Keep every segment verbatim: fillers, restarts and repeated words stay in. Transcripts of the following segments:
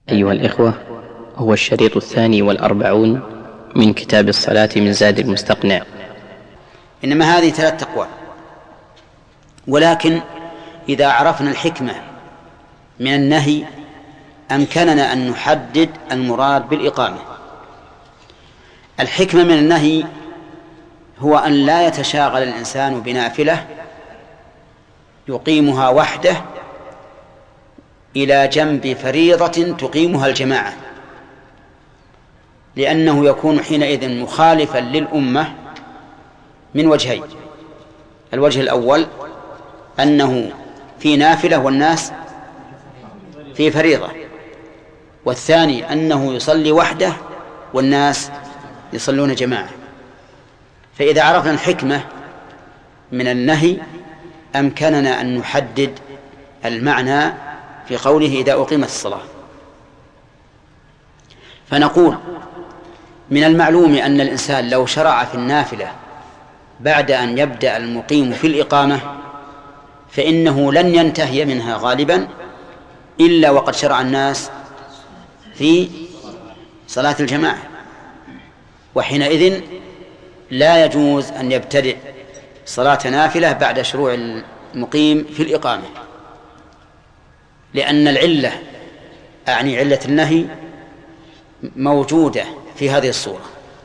أيها الإخوة، هو الشريط الثاني والأربعون من كتاب الصلاة من زاد المستقنع. إنما هذه ثلاث أقوال، ولكن إذا عرفنا الحكمة من النهي أمكننا أن نحدد المراد بالإقامة. الحكمة من النهي هو أن لا يتشاغل الإنسان بنافلة يقيمها وحده إلى جنب فريضة تقيمها الجماعة، لأنه يكون حينئذ مخالفا للأمة من وجهين: الوجه الأول أنه في نافلة والناس في فريضة، والثاني أنه يصلي وحده والناس يصلون جماعة. فإذا عرفنا الحكمة من النهي أمكننا أن نحدد المعنى في قوله إذا أقيمت الصلاة. فنقول: من المعلوم أن الإنسان لو شرع في النافلة بعد أن يبدأ المقيم في الإقامة فإنه لن ينتهي منها غالبا إلا وقد شرع الناس في صلاة الجماعة، وحينئذ لا يجوز أن يبتدئ صلاة نافلة بعد شروع المقيم في الإقامة، لأن العلة أعني علة النهي موجودة في هذه الصورة.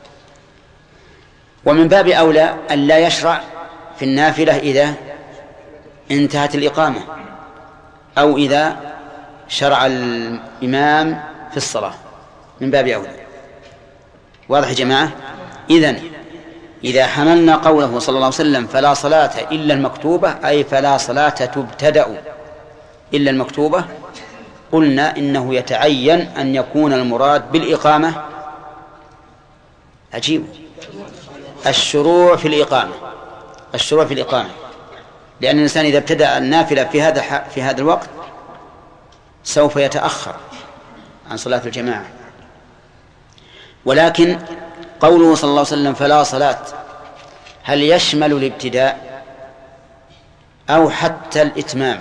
ومن باب أولى أن لا يشرع في النافلة إذا انتهت الإقامة أو إذا شرع الإمام في الصلاة، من باب أولى. واضح يا جماعة؟ إذن إذا حملنا قوله صلى الله عليه وسلم فلا صلاة إلا المكتوبة، أي فلا صلاة تبتدأ إلا المكتوبة، قلنا إنه يتعين أن يكون المراد بالإقامة عجيب الشروع في الإقامة الشروع في الإقامة لأن الإنسان إذا ابتدأ النافلة في هذا في هذا الوقت سوف يتأخر عن صلاة الجماعة. ولكن قوله صلى الله عليه وسلم فلا صلاة هل يشمل الابتداء أو حتى الإتمام؟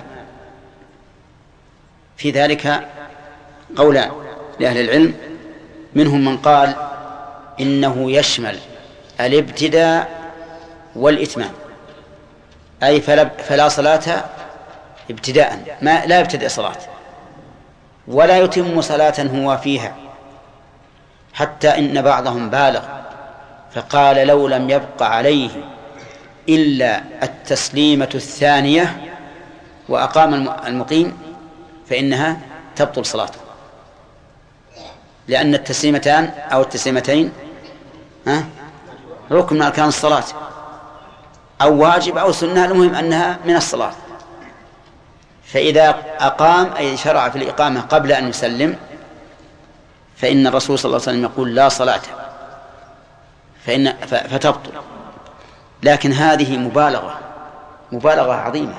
في ذلك قولان لأهل العلم، منهم من قال إنه يشمل الابتداء والإتمام، أي فلا, فلا صلاة ابتداء، ما لا يبتدئ صلاة ولا يتم صلاة هو فيها، حتى إن بعضهم بالغ فقال لو لم يبق عليه إلا التسليمة الثانية وأقام المقيم فإنها تبطل صلاته، لأن التسليمتان أو التسليمتين ها ركن من أركان الصلاة، أو واجب أو سنة، المهم أنها من الصلاة. فإذا أقام أي شرع في الإقامة قبل أن يسلم فإن الرسول صلى الله عليه وسلم يقول لا صلاة فإن فتبطل. لكن هذه مبالغة مبالغة عظيمة.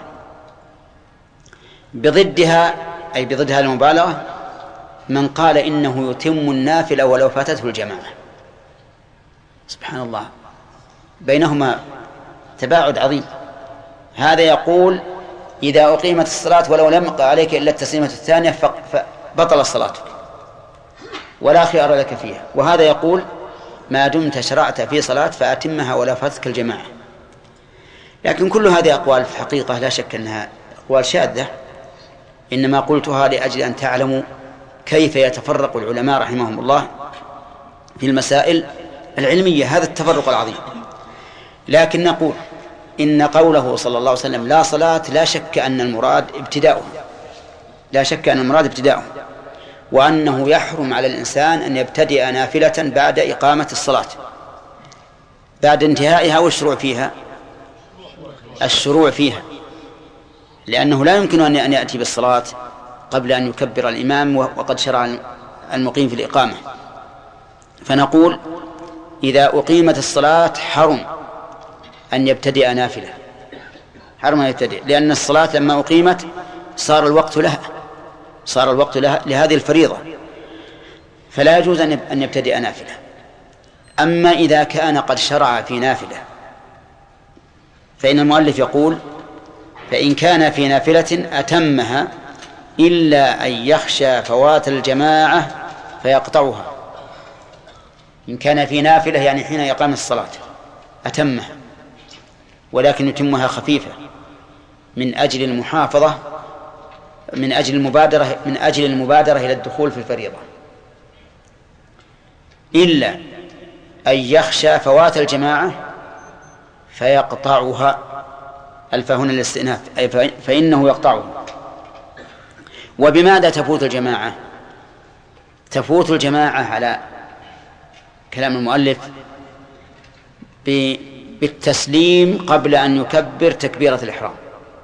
بضدها أي بضد هذه المبالغة من قال إنه يتم النافلة ولو فاتته الجماعة. سبحان الله، بينهما تباعد عظيم. هذا يقول إذا أقيمت الصلاة ولو لم يبق عليك إلا التسليمة الثانية فبطل صلاتك ولا خيار لك فيها، وهذا يقول ما دمت شرعت في صلاة فأتمها ولا فاتتك الجماعة. لكن كل هذه أقوال في الحقيقة لا شك أنها أقوال شاذة، إنما قلتها لأجل أن تعلموا كيف يتفرق العلماء رحمهم الله في المسائل العلمية، هذا التفرق العظيم. لكن نقول إن قوله صلى الله عليه وسلم لا صلاة لا شك أن المراد ابتداؤه لا شك أن المراد ابتداؤه وأنه يحرم على الإنسان أن يبتدئ نافلة بعد إقامة الصلاة بعد انتهائها والشروع فيها الشروع فيها لأنه لا يمكن أن يأتي بالصلاة قبل أن يكبر الإمام وقد شرع المقيم في الإقامة. فنقول إذا أقيمت الصلاة حرم أن يبتدئ نافلة حرم أن يبتدئ، لأن الصلاة لما أقيمت صار الوقت لها صار الوقت لها لهذه الفريضة، فلا يجوز أن يبتدئ نافلة. أما إذا كان قد شرع في نافلة فإن المؤلف يقول فإن كان في نافلة أتمها إلا أن يخشى فوات الجماعة فيقطعها. إن كان في نافلة يعني حين يقام الصلاة أتمها، ولكن يتمها خفيفة من أجل المحافظة من أجل المبادرة من أجل المبادرة إلى الدخول في الفريضة. إلا أن يخشى فوات الجماعة فيقطعها، الفاء هنا للاستئناف، أي فإنه يقطعها. وبماذا تفوت الجماعة؟ تفوت الجماعة على كلام المؤلف بالتسليم قبل أن يكبر تكبيرة الإحرام.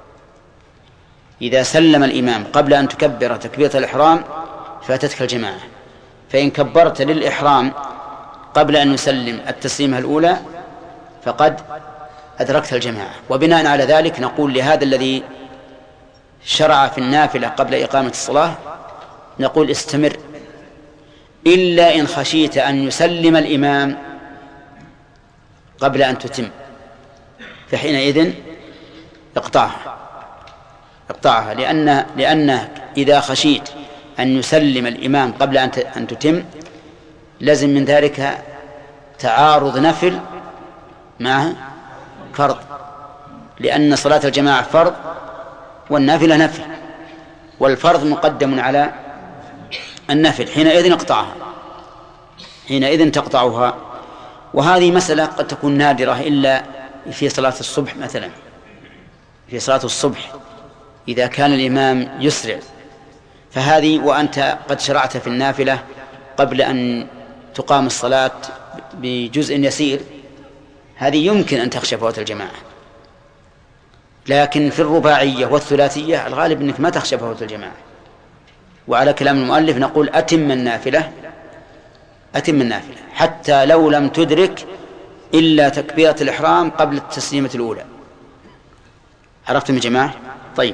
إذا سلم الإمام قبل أن تكبر تكبيرة الإحرام فاتتك الجماعة. فإن كبرت للإحرام قبل أن يسلم التسليمة الأولى فقد أدركت الجماعة. وبناء على ذلك نقول لهذا الذي شرع في النافلة قبل إقامة الصلاة نقول استمر، إلا إن خشيت أن يسلم الإمام قبل أن تتم، فحينئذ اقطعها اقطعها لأن لأن إذا خشيت أن يسلم الإمام قبل أن تتم لازم من ذلك تعارض نفل مع فرض، لأن صلاة الجماعة فرض والنافلة نفل، والفرض مقدم على النفل. حينئذ اقطعها حينئذ تقطعها. وهذه مسألة قد تكون نادرة إلا في صلاة الصبح مثلا. في صلاة الصبح إذا كان الإمام يسرع فهذه وأنت قد شرعت في النافلة قبل أن تقام الصلاة بجزء يسير، هذه يمكن أن تخشى فوات الجماعة. لكن في الرباعية والثلاثية الغالب أنك ما تخشى فوات الجماعة. وعلى كلام المؤلف نقول أتم النافلة أتم النافلة حتى لو لم تدرك إلا تكبيرة الإحرام قبل التسليمة الأولى. عرفتم يا جماعة؟ طيب،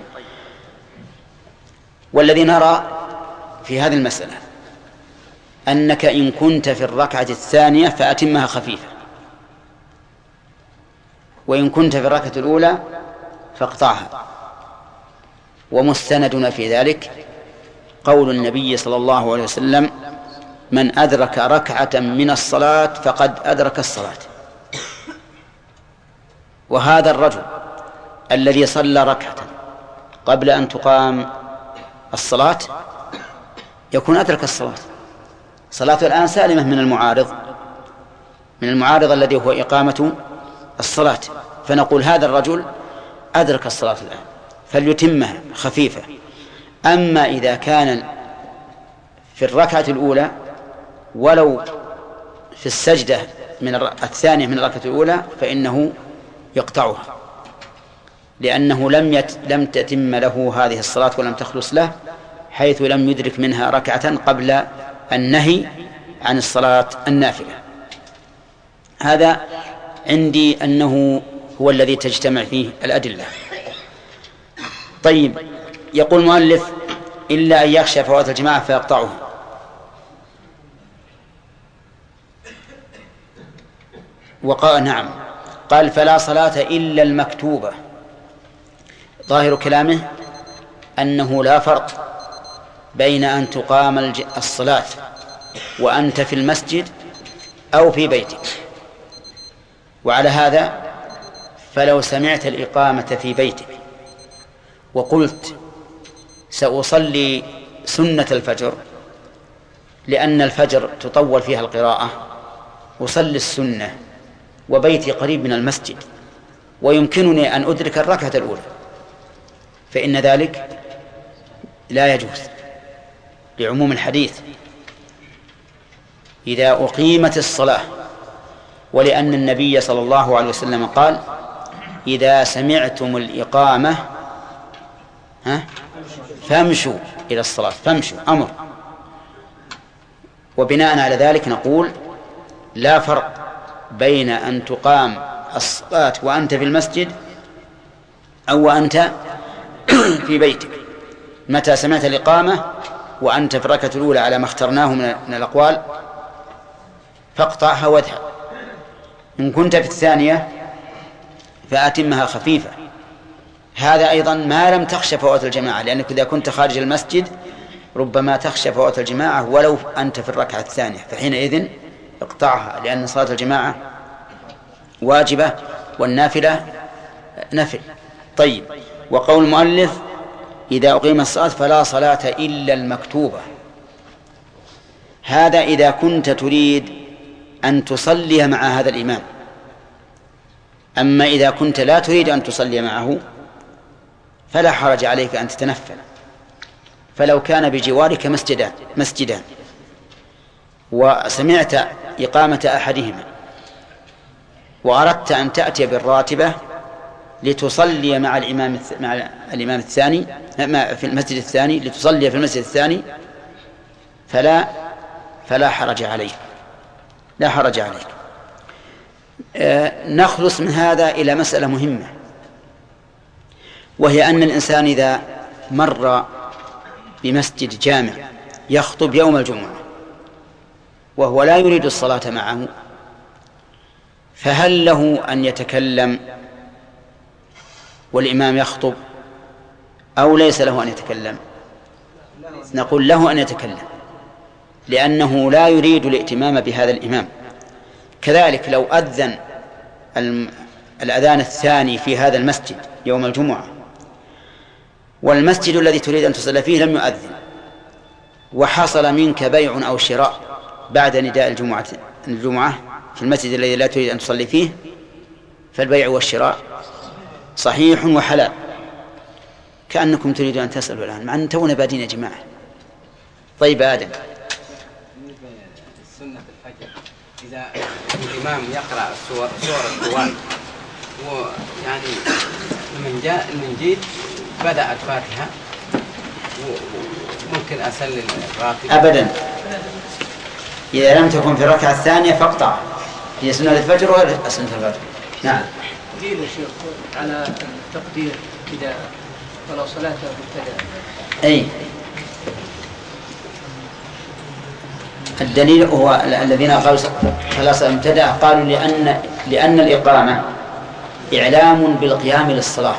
والذي نرى في هذه المسألة أنك إن كنت في الركعة الثانية فأتمها خفيفة، وإن كنت في الركعة الأولى فاقطعها. ومستندنا في ذلك قول النبي صلى الله عليه وسلم: من أدرك ركعة من الصلاة فقد أدرك الصلاة. وهذا الرجل الذي صلى ركعة قبل أن تقام الصلاة يكون أدرك الصلاة. صلاته الآن سالمة من المعارض من المعارض الذي هو إقامة الصلاة، فنقول هذا الرجل أدرك الصلاة الآن فليتمها خفيفة. أما إذا كان في الركعة الأولى ولو في السجدة من الثانية من الركعة الأولى فإنه يقطعها، لأنه لم يت... لم تتم له هذه الصلاة ولم تخلص له، حيث لم يدرك منها ركعة قبل النهي عن الصلاة النافلة. هذا عندي أنه هو الذي تجتمع فيه الأدلة. طيب، يقول المؤلف: إلا أن يخشى فوات الجماعة فيقطعها. وقال نعم، قال: فلا صلاة إلا المكتوبة. ظاهر كلامه أنه لا فرق بين أن تقام الصلاة وأنت في المسجد أو في بيتك. وعلى هذا فلو سمعت الإقامة في بيتك وقلت سأصلي سنة الفجر لأن الفجر تطول فيها القراءة، أصلي السنة وبيتي قريب من المسجد ويمكنني أن أدرك الركعة الأولى، فإن ذلك لا يجوز لعموم الحديث إذا أقيمت الصلاة، ولأن النبي صلى الله عليه وسلم قال: إذا سمعتم الإقامة ها فامشوا إلى الصلاة. فامشوا أمر. وبناء على ذلك نقول لا فرق بين أن تقام الصلاة وأنت في المسجد أو وأنت في بيتك. متى سمعت الإقامة وأنت في الركعة الأولى على ما اخترناه من الأقوال فاقطعها واذهب. إن كنت في الثانية فأتمها خفيفة هذا أيضا ما لم تخش فوات الجماعة، لأنك إذا كنت خارج المسجد ربما تخشى فوات الجماعة ولو أنت في الركعة الثانية، فحينئذ اقطعها، لأن صلاة الجماعة واجبة والنافلة نفل. طيب، وقول المؤلف إذا أقيم الصلاة فلا صلاة إلا المكتوبة، هذا إذا كنت تريد أن تصلي مع هذا الإمام. أما إذا كنت لا تريد أن تصلي معه فلا حرج عليك أن تتنفل. فلو كان بجوارك مسجدان مسجدان وسمعت إقامة أحدهما وأردت أن تأتي بالراتبة لتصلي مع الإمام مع الإمام الثاني في المسجد الثاني لتصلي في المسجد الثاني فلا فلا حرج عليك لا حرج عليك. آه نخلص من هذا إلى مسألة مهمة، وهي أن الإنسان إذا مر بمسجد جامع يخطب يوم الجمعة وهو لا يريد الصلاة معه، فهل له أن يتكلم والإمام يخطب أو ليس له أن يتكلم؟ نقول له أن يتكلم، لأنه لا يريد الائتمام بهذا الإمام. كذلك لو أذن الأذان الثاني في هذا المسجد يوم الجمعة والمسجد الذي تريد أن تصلي فيه لم يؤذن، وحصل منك بيع أو شراء بعد نداء الجمعة الجمعة في المسجد الذي لا تريد أن تصلي فيه، فالبيع والشراء صحيح وحلال. كأنكم تريدون أن تسألوا الآن مع أن تونا بادين يا جماعة. طيب آدم، السنة في الفجر إذا الإمام يقرأ سورة الطوال ويعني من جاء من جيد بدأ الفاتحة وممكن أسلل الراتب أبدا، إذا لم تكن في الركعة الثانية فاقطع. هي سنة الفجر ولا سنة الفجر؟ نعم. دليل يا شيخ على التقدير إذا فلا صلاة مبتدأ. أي الدليل هو الذين قالوا فلا صلاة مبتدأ قالوا لأن لأن الإقامة إعلام بالقيام للصلاة،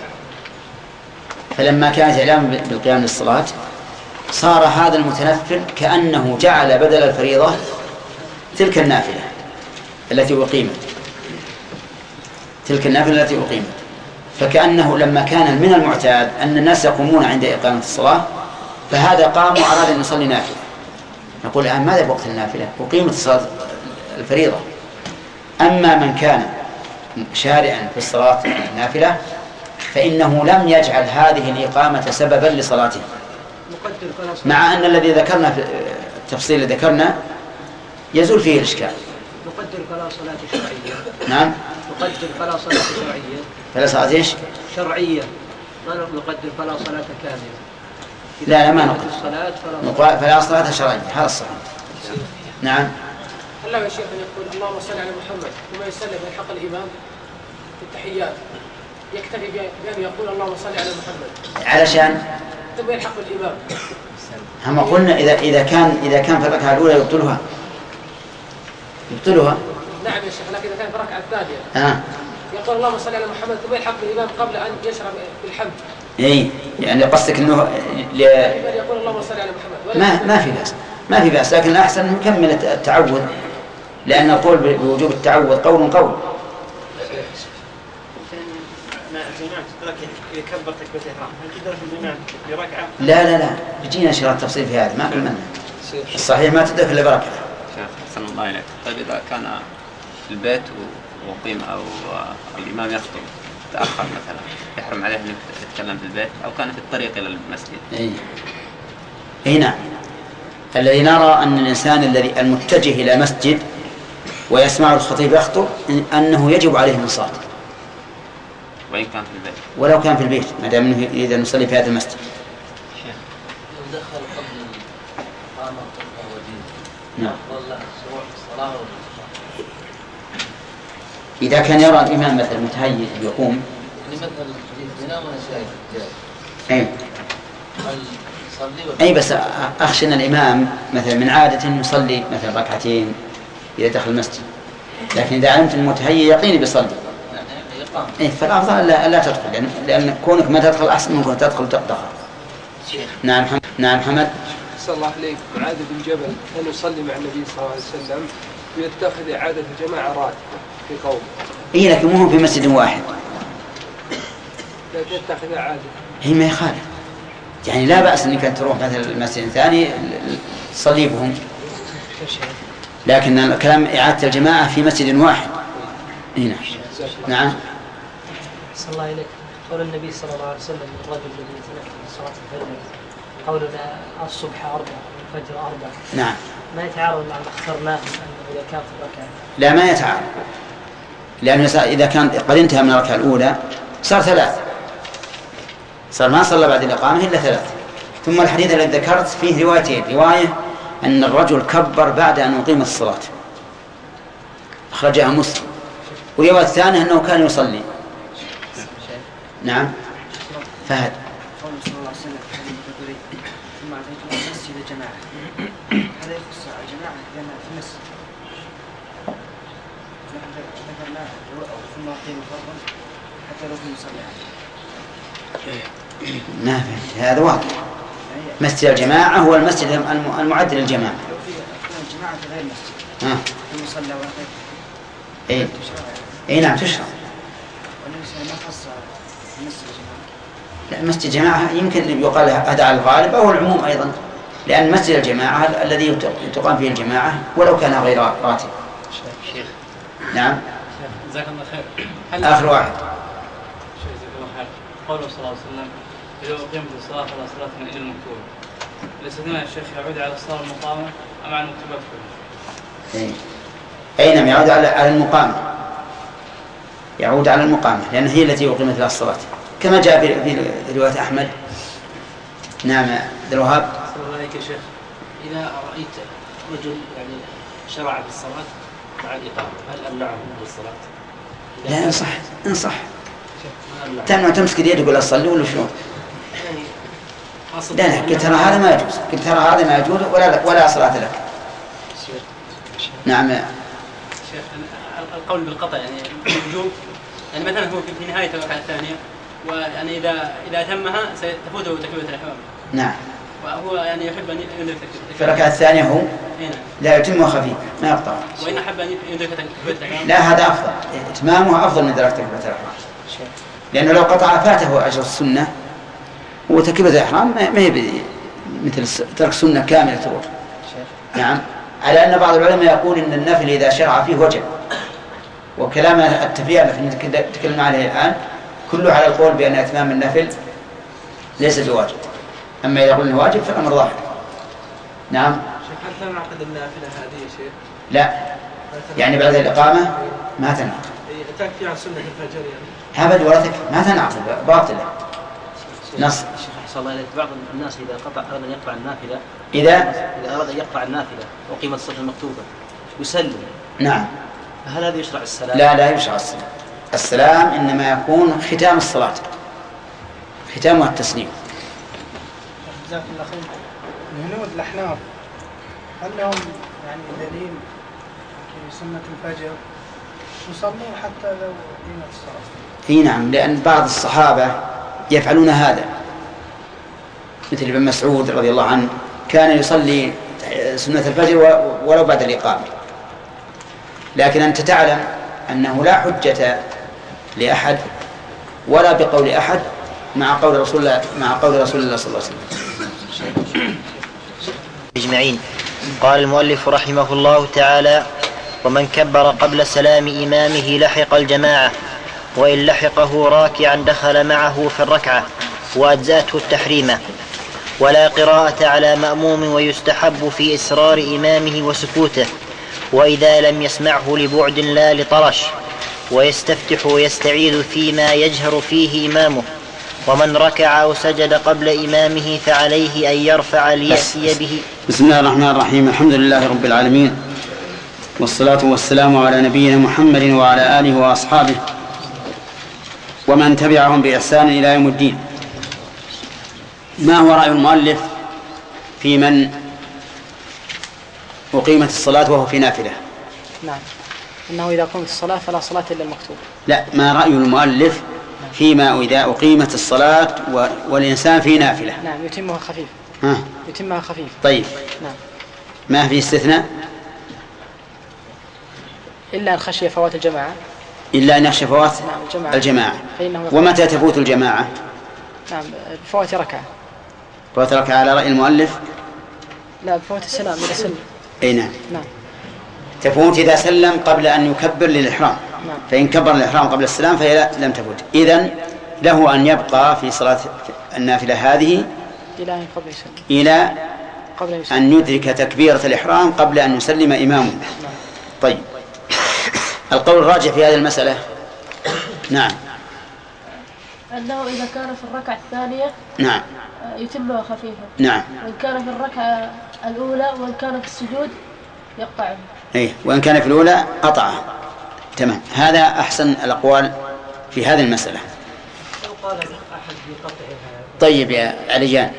فلما كانت إعلام بالقيام للصلاة صار هذا المتنفل كأنه جعل بدل الفريضة تلك النافلة التي أقيمت تلك النافلة التي أقيمت فكأنه لما كان من المعتاد أن الناس يقومون عند إقامة الصلاة فهذا قام وأراد أن يصلي نافلة. نقول الآن ماذا بوقت النافلة؟ أقيمت الصلاة الفريضة. أما من كان شارعا في الصلاة النافلة فإنه لم يجعل هذه الإقامة سببا لصلاته، مع أن الذي ذكرنا في التفصيل اللي ذكرنا يزول فيه الإشكال. نقدر فلا صلاة شرعية. نعم. نقدر فلا صلاة شرعية. فلا صلاة إيش؟ شرعية. ما نقدر فلا صلاة كاملة. لا لا ما نقدر. الصلاة فلا صلاة. فلا صلاة شرعية، هذا الصحيح. نعم. الله يا شيخ يقول اللهم صل على محمد ثم يسلم من حق الإمام في التحيات، يكتفي بأن يقول اللهم صل على محمد علشان ثم يلحق الإمام. هم قلنا إذا إذا كان إذا كان في الركعة الأولى يبطلها يبطلها. نعم يا شيخ، لكن إذا كان في الركعة الثانية آه. يقول اللهم صل على محمد ثم يلحق الإمام قبل أن يشرع بالحمد. إيه يعني قصدك إنه ل... يقول اللهم صل على محمد. ما ما في بأس ما في بأس لكن الأحسن نكمل التعوذ، لأن نقول بوجوب التعوذ قول قول. يكبر تكبيرة الإحرام، هل تدرك الإمام بركعة؟ لا لا لا بيجينا شرط تفصيل في هذا ما قلنا. الصحيح ما تدرك إلا بركعة. شيخ أحسن الله إليك. طيب إذا كان في البيت وقيم أو الإمام يخطب تأخر مثلا يحرم عليه أن يتكلم في البيت أو كان في الطريق إلى المسجد؟ إيه إيه نعم. الذي نرى أن الإنسان الذي المتجه إلى مسجد ويسمع الخطيب يخطب أنه يجب عليه الانصات وإن كان في البيت ولو كان في البيت ما دام انه اذا نصلي في هذا المسجد. شيخ لو دخل قبل الإقامة والدين نعم والله شروع الصلاة إذا كان يرى الإمام مثلا متهيئ يقوم مثلا ينام ولا شيء أي أي بس أخشى أن الإمام مثلا من عادة يصلي مثلا ركعتين إذا دخل المسجد، لكن إذا علمت المتهيئ يقيني بيصلي. إيه فالأفضل لا, لا تدخل لأن, لأن كونك ما تدخل أحسن من كونك تدخل تدخل. نعم محمد. نعم محمد. صلى الله عليك. معاذ بن جبل كان يصلي مع النبي صلى الله عليه وسلم ويتخذ إعادة الجماعة راتبة في قوم. إيه لكن مو في مسجد واحد. لكن يتخذ إعادة. هي ما يخالف. يعني لا بأس أنك أن تروح مثل المسجد الثاني تصلي بهم. لكن الكلام إعادة الجماعة في مسجد واحد. هنا. نعم. صلى الله عليك. قول النبي صلى الله عليه وسلم الرجل الذي يتنفل صلاة الفجر قولنا الصبح أربع الفجر أربع. نعم. ما يتعارض مع ما اخترناه إذا كان في الركعة. لا ما يتعارض. لأنه إذا كان قد انتهى من الركعة الأولى صار ثلاث. صار ما صلى بعد الإقامة إلا ثلاث. ثم الحديث الذي ذكرت فيه روايتين. رواية أن الرجل كبر بعد أن أقيم الصلاة أخرجها مسلم. ورواية الثانية أنه كان يصلي. نعم. فهد. قول صلى الله عليه وسلم في حديث البخاري ثم أتيت المسجد جماعة. هذا يخص الجماعة لأن في المسجد. ذكرنا ثم أقيم فرضا حتى لو كنت يصلي. ما فهمت. هذا واضح. مسجد الجماعة هو المسجد المعد للجماعة. الجماعة في غير المسجد. ها. ثم صلى وأقيم. إيه. إيه نعم تشرع. والنبي ما خص مسجد الجماعة. لا مسجد الجماعة يمكن يقال هذا على الغالب أو العموم أيضا لأن مسجد الجماعة الذي تقام فيه الجماعة ولو كان غير راتب. شيخ. نعم. جزاك الله خير. آخر واحد. شيخ جزاك الله خير. قوله صلى الله عليه وسلم إذا أقيمت الصلاة فلا صلاة إلا المكتوبة. الاستثناء الشيخ يعود على الصلاة المقامة أم على المكتوبة كلها؟ إيه. أي نعم يعود على على المقامة. يعود على المقامة لأن هي التي أقيمت لها الصلاة كما جاء في رواية أحمد. نعم عبد الوهاب. صلى الله عليك يا شيخ. إذا رأيت رجل يعني شرع في الصلاة مع الإقامة هل أمنعه بالصلاة؟ لا انصح انصح تمنع تمسك يدك ولا تصلي ولا شلون؟ لا لا قلت ترى هذا ما يجوز قلت ترى هذا ما يجوز ولا ولا صلاة لك. نعم شيخ القول بالقطع يعني الوجوب يعني مثلا هو في نهاية الركعة الثانية ويعني إذا إذا تمها ستفوته تكبيرة الإحرام. نعم. وهو يعني يحب أن يدرك في الركعة الثانية هو لا يتم خفيف ما يقطع. وإن أحب أن يدرك تكبيرة الإحرام. لا هذا أفضل إتمامه أفضل من درجة تكبيرة الإحرام لأنه لو قطع فاته أجر السنة وتكبيرة الإحرام ما هي مثل ترك السنة كاملة تروح. نعم على أن بعض العلماء يقول إن النفل إذا شرع فيه وجب وكلام التفريع التي نتكلم عليه الآن كله على القول بأن إتمام النفل ليس بواجب. أما إذا قلنا واجب فالأمر ظاهر. نعم. شيخ هل تنعقد النافلة هذه شيء؟ لا يعني بعد الإقامة ما تنعقد. تكفي عن سنة الفجر يعني. أبد ولا تكفي ما تنعقد باطلة. نص. شيخ أحسن الله إليك بعض الناس إذا قطع أراد أن يقطع النافلة إذا إذا أراد أن يقطع النافلة وقيمة الصلاة المكتوبة يسلم. نعم. هل هذا يشرع السلام؟ لا لا يشرع السلام. السلام إنما يكون ختام الصلاة ختامها التسليم. جزاك الله خير. الهنود الأحناف هل لهم يعني دليل في سنة الفجر يصلوا حتى لو قيمت الصلاة؟ اي نعم لأن بعض الصحابة يفعلون هذا مثل ابن مسعود رضي الله عنه كان يصلي سنة الفجر ولو بعد الإقامة. لكن أنت تعلم أنه لا حجة لأحد ولا بقول أحد مع قول رسول الله مع قول رسول الله صلى الله عليه وسلم. أجمعين. قال المؤلف رحمه الله تعالى: ومن كبر قبل سلام إمامه لحق الجماعة وإن لحقه راكعا دخل معه في الركعة وأجزأته التحريمة ولا قراءة على مأموم ويستحب في إسرار إمامه وسكوته وإذا لم يسمعه لبعد لا لطرش ويستفتح ويستعيذ فيما يجهر فيه إمامه ومن ركع أو سجد قبل إمامه فعليه أن يرفع ليأتي به. بسم الله الرحمن الرحيم. الحمد لله رب العالمين والصلاة والسلام على نبينا محمد وعلى آله وأصحابه ومن تبعهم بإحسان إلى يوم الدين. ما هو رأي المؤلف في من أقيمت الصلاة وهو في نافلة؟ نعم أنه إذا قمت الصلاة فلا صلاة إلا المكتوب. لا، ما رأي المؤلف فيما إذا أقيمت الصلاة والإنسان في نافلة؟ نعم يتمها خفيف. ها. يتمها خفيف. طيب. نعم. ما في استثناء؟ إلا أن خشي فوات الجماعة. إلا أن يخشى فوات نعم الجماعة. ومتى تفوت الجماعة؟ نعم بفوات ركعة. فوات ركعة على رأي المؤلف؟ لا، بفوات السلام إذا سلم. أي نعم. نعم. تفوت إذا سلم قبل أن يكبر للإحرام. نعم. فإن كبر الإحرام قبل السلام فهي لم تفوت. إذن له أن يبقى في صلاة النافلة هذه إلى أن قبل يسلم. إلى قبل يسلم. أن يدرك تكبيرة الإحرام قبل أن يسلم إمامه. نعم. طيب، القول الراجح في هذه المسألة نعم أنه إذا كان في الركعة الثانية نعم يتمها خفيفا. نعم. وإن كان في الركعة الأولى وإن كان في السجود يقطعه. إيه، وإن كان في الأولى قطعه. تمام، هذا أحسن الأقوال في هذه المسألة. لو قال أحد بقطعها. طيب يا عليان،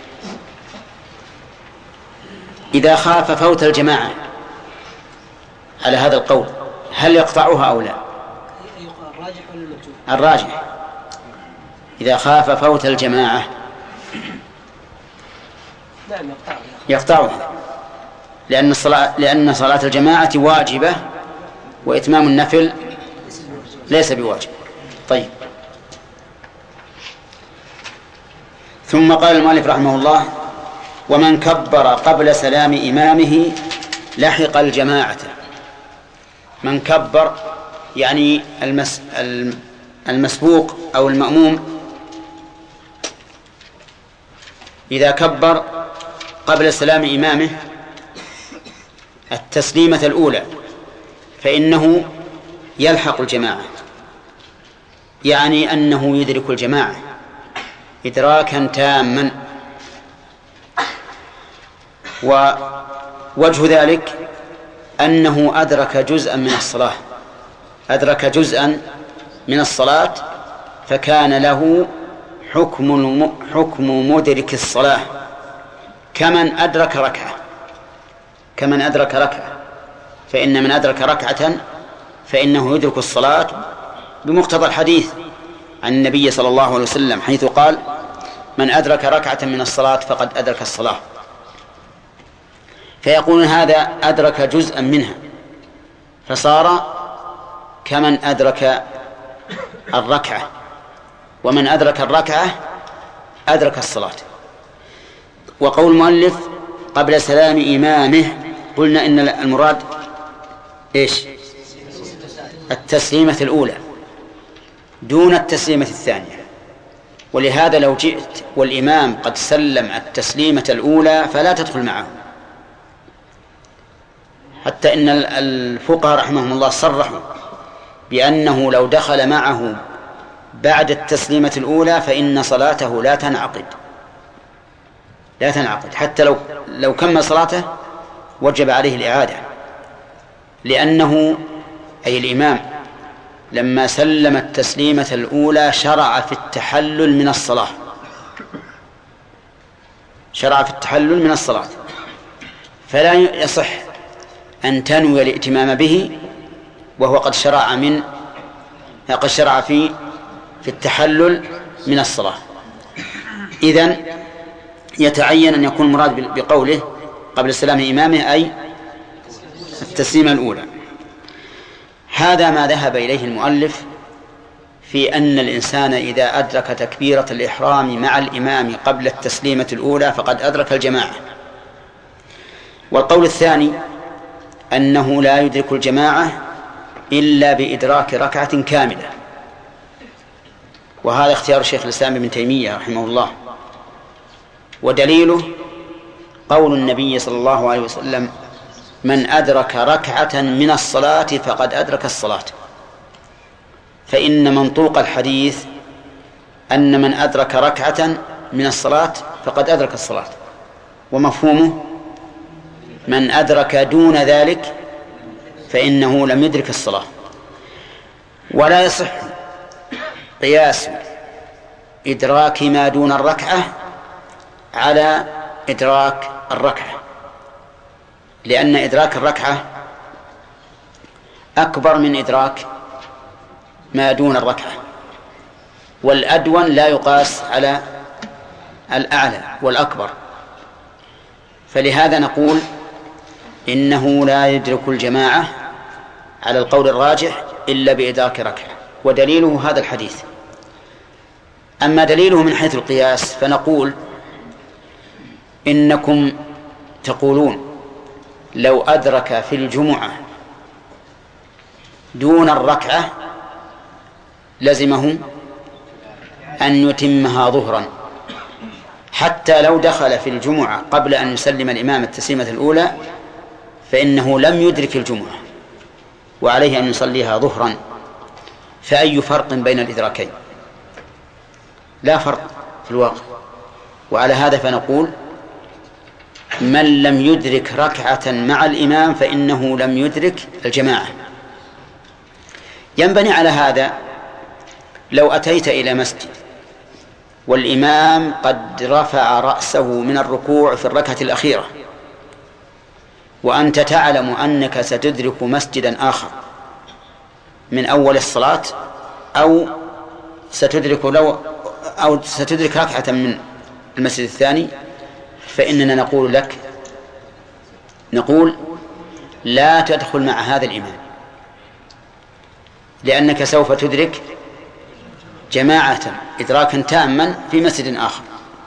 إذا خاف فوت الجماعة على هذا القول هل يقطعها أو لا؟ الراجح ولا المرجوح؟ الراجح. إذا خاف فوت الجماعة نعم يقطعها. يقطعها، لأن الصلاة لأن صلاة الجماعة واجبة وإتمام النفل ليس بواجب. طيب، ثم قال المؤلف رحمه الله: ومن كبر قبل سلام إمامه لحق الجماعة. من كبر يعني المس المسبوق أو المأموم إذا كبر قبل سلام إمامه التسليمة الأولى فإنه يلحق الجماعة، يعني أنه يدرك الجماعة إدراكا تاما. ووجه ذلك أنه أدرك جزءا من الصلاة أدرك جزءا من الصلاة فكان له حكم حكم مدرك الصلاة كمن أدرك ركعة كمن أدرك ركعة فإن من أدرك ركعة فإنه يدرك الصلاة بمقتضى الحديث عن النبي صلى الله عليه وسلم حيث قال: من أدرك ركعة من الصلاة فقد أدرك الصلاة. فيقول هذا أدرك جزءا منها فصار كمن أدرك الركعة، ومن أدرك الركعة أدرك الصلاة. وقول المؤلف قبل سلام إمامه قلنا إن المراد إيش؟ التسليمة الأولى دون التسليمة الثانية. ولهذا لو جئت والإمام قد سلم التسليمة الأولى فلا تدخل معه، حتى إن الفقهاء رحمهم الله صرحوا بأنه لو دخل معه بعد التسليمة الأولى فإن صلاته لا تنعقد لا تنعقد حتى لو لو كمل صلاته وجب عليه الإعادة، لأنه أي الإمام لما سلم التسليمة الأولى شرع في التحلل من الصلاة شرع في التحلل من الصلاة فلا يصح أن تنوي الائتمام به وهو قد شرع من قد شرع في في التحلل من الصلاة. إذن يتعين أن يكون المراد بقوله قبل سلام إمامه أي التسليمة الأولى. هذا ما ذهب إليه المؤلف في أن الإنسان إذا أدرك تكبيرة الإحرام مع الإمام قبل التسليمة الأولى فقد أدرك الجماعة. والقول الثاني أنه لا يدرك الجماعة إلا بإدراك ركعة كاملة، وهذا اختيار الشيخ الإسلام ابن تيمية رحمه الله، ودليله قول النبي صلى الله عليه وسلم: من أدرك ركعة من الصلاة فقد أدرك الصلاة. فإن منطوق الحديث أن من أدرك ركعة من الصلاة فقد أدرك الصلاة، ومفهومه من أدرك دون ذلك فإنه لم يدرك الصلاة. ولا يصح قياس إدراك ما دون الركعة على إدراك الركعة، لأن إدراك الركعة أكبر من إدراك ما دون الركعة، والأدون لا يقاس على الأعلى والأكبر. فلهذا نقول إنه لا يدرك الجماعة على القول الراجح إلا بإدراك ركعة، ودليله هذا الحديث. أما دليله من حيث القياس فنقول إنكم تقولون لو أدرك في الجمعة دون الركعة لزمه أن يتمها ظهرا، حتى لو دخل في الجمعة قبل أن يسلم الإمام التسليمة الأولى فإنه لم يدرك الجمعة وعليه أن يصليها ظهرا. فأي فرق بين الإدراكين؟ لا فرق في الواقع. وعلى هذا فنقول من لم يدرك ركعة مع الإمام فإنه لم يدرك الجماعة. ينبني على هذا لو أتيت إلى مسجد والإمام قد رفع رأسه من الركوع في الركعة الأخيرة، وأنت تعلم أنك ستدرك مسجدا آخر من أول الصلاة، أو ستدرك لو أو ستدرك ركعة من المسجد الثاني، فإننا نقول لك نقول لا تدخل مع هذا الإمام، لأنك سوف تدرك جماعة إدراكا تاما في مسجد آخر.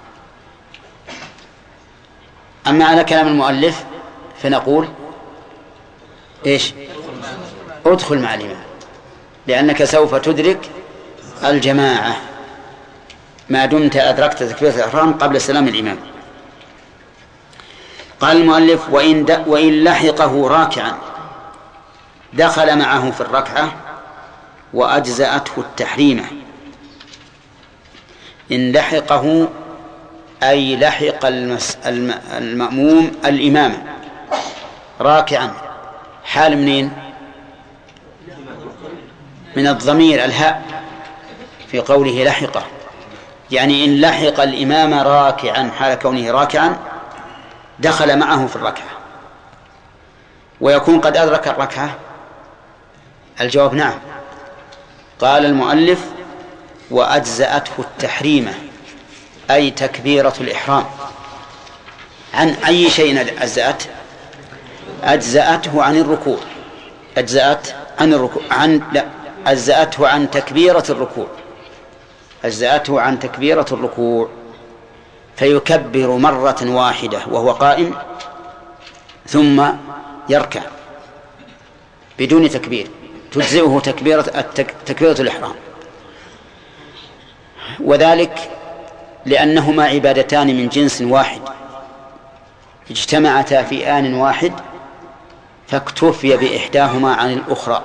أما على كلام المؤلف فنقول إيش؟ ادخل مع الإمام، لأنك سوف تدرك الجماعة ما دمت أدركت تكبيرة الإحرام قبل سلام الإمام. قال المؤلف وإن, وإن لحقه راكعا دخل معه في الركعة وأجزأته التحريمة. إن لحقه أي لحق المس المأموم الإمام راكعا، حال منين؟ من الضمير الهاء في قوله لحقه، يعني إن لحق الإمام راكعا حال كونه راكعا دخل معه في الركعة. ويكون قد أدرك الركعة؟ الجواب نعم. قال المؤلف وأجزأته التحريمة أي تكبيرة الإحرام. عن أي شيء أجزأت؟ أجزأته عن الركوع، أجزأت عن الركوع عن لا أجزأته عن تكبيرة الركوع، أجزأته عن تكبيرة الركوع، فيكبر مرة واحدة وهو قائم ثم يركع بدون تكبير، تجزئه تكبيرة تكبيرة الإحرام. وذلك لأنهما عبادتان من جنس واحد اجتمعتا في آن واحد فاكتفي بإحداهما عن الأخرى.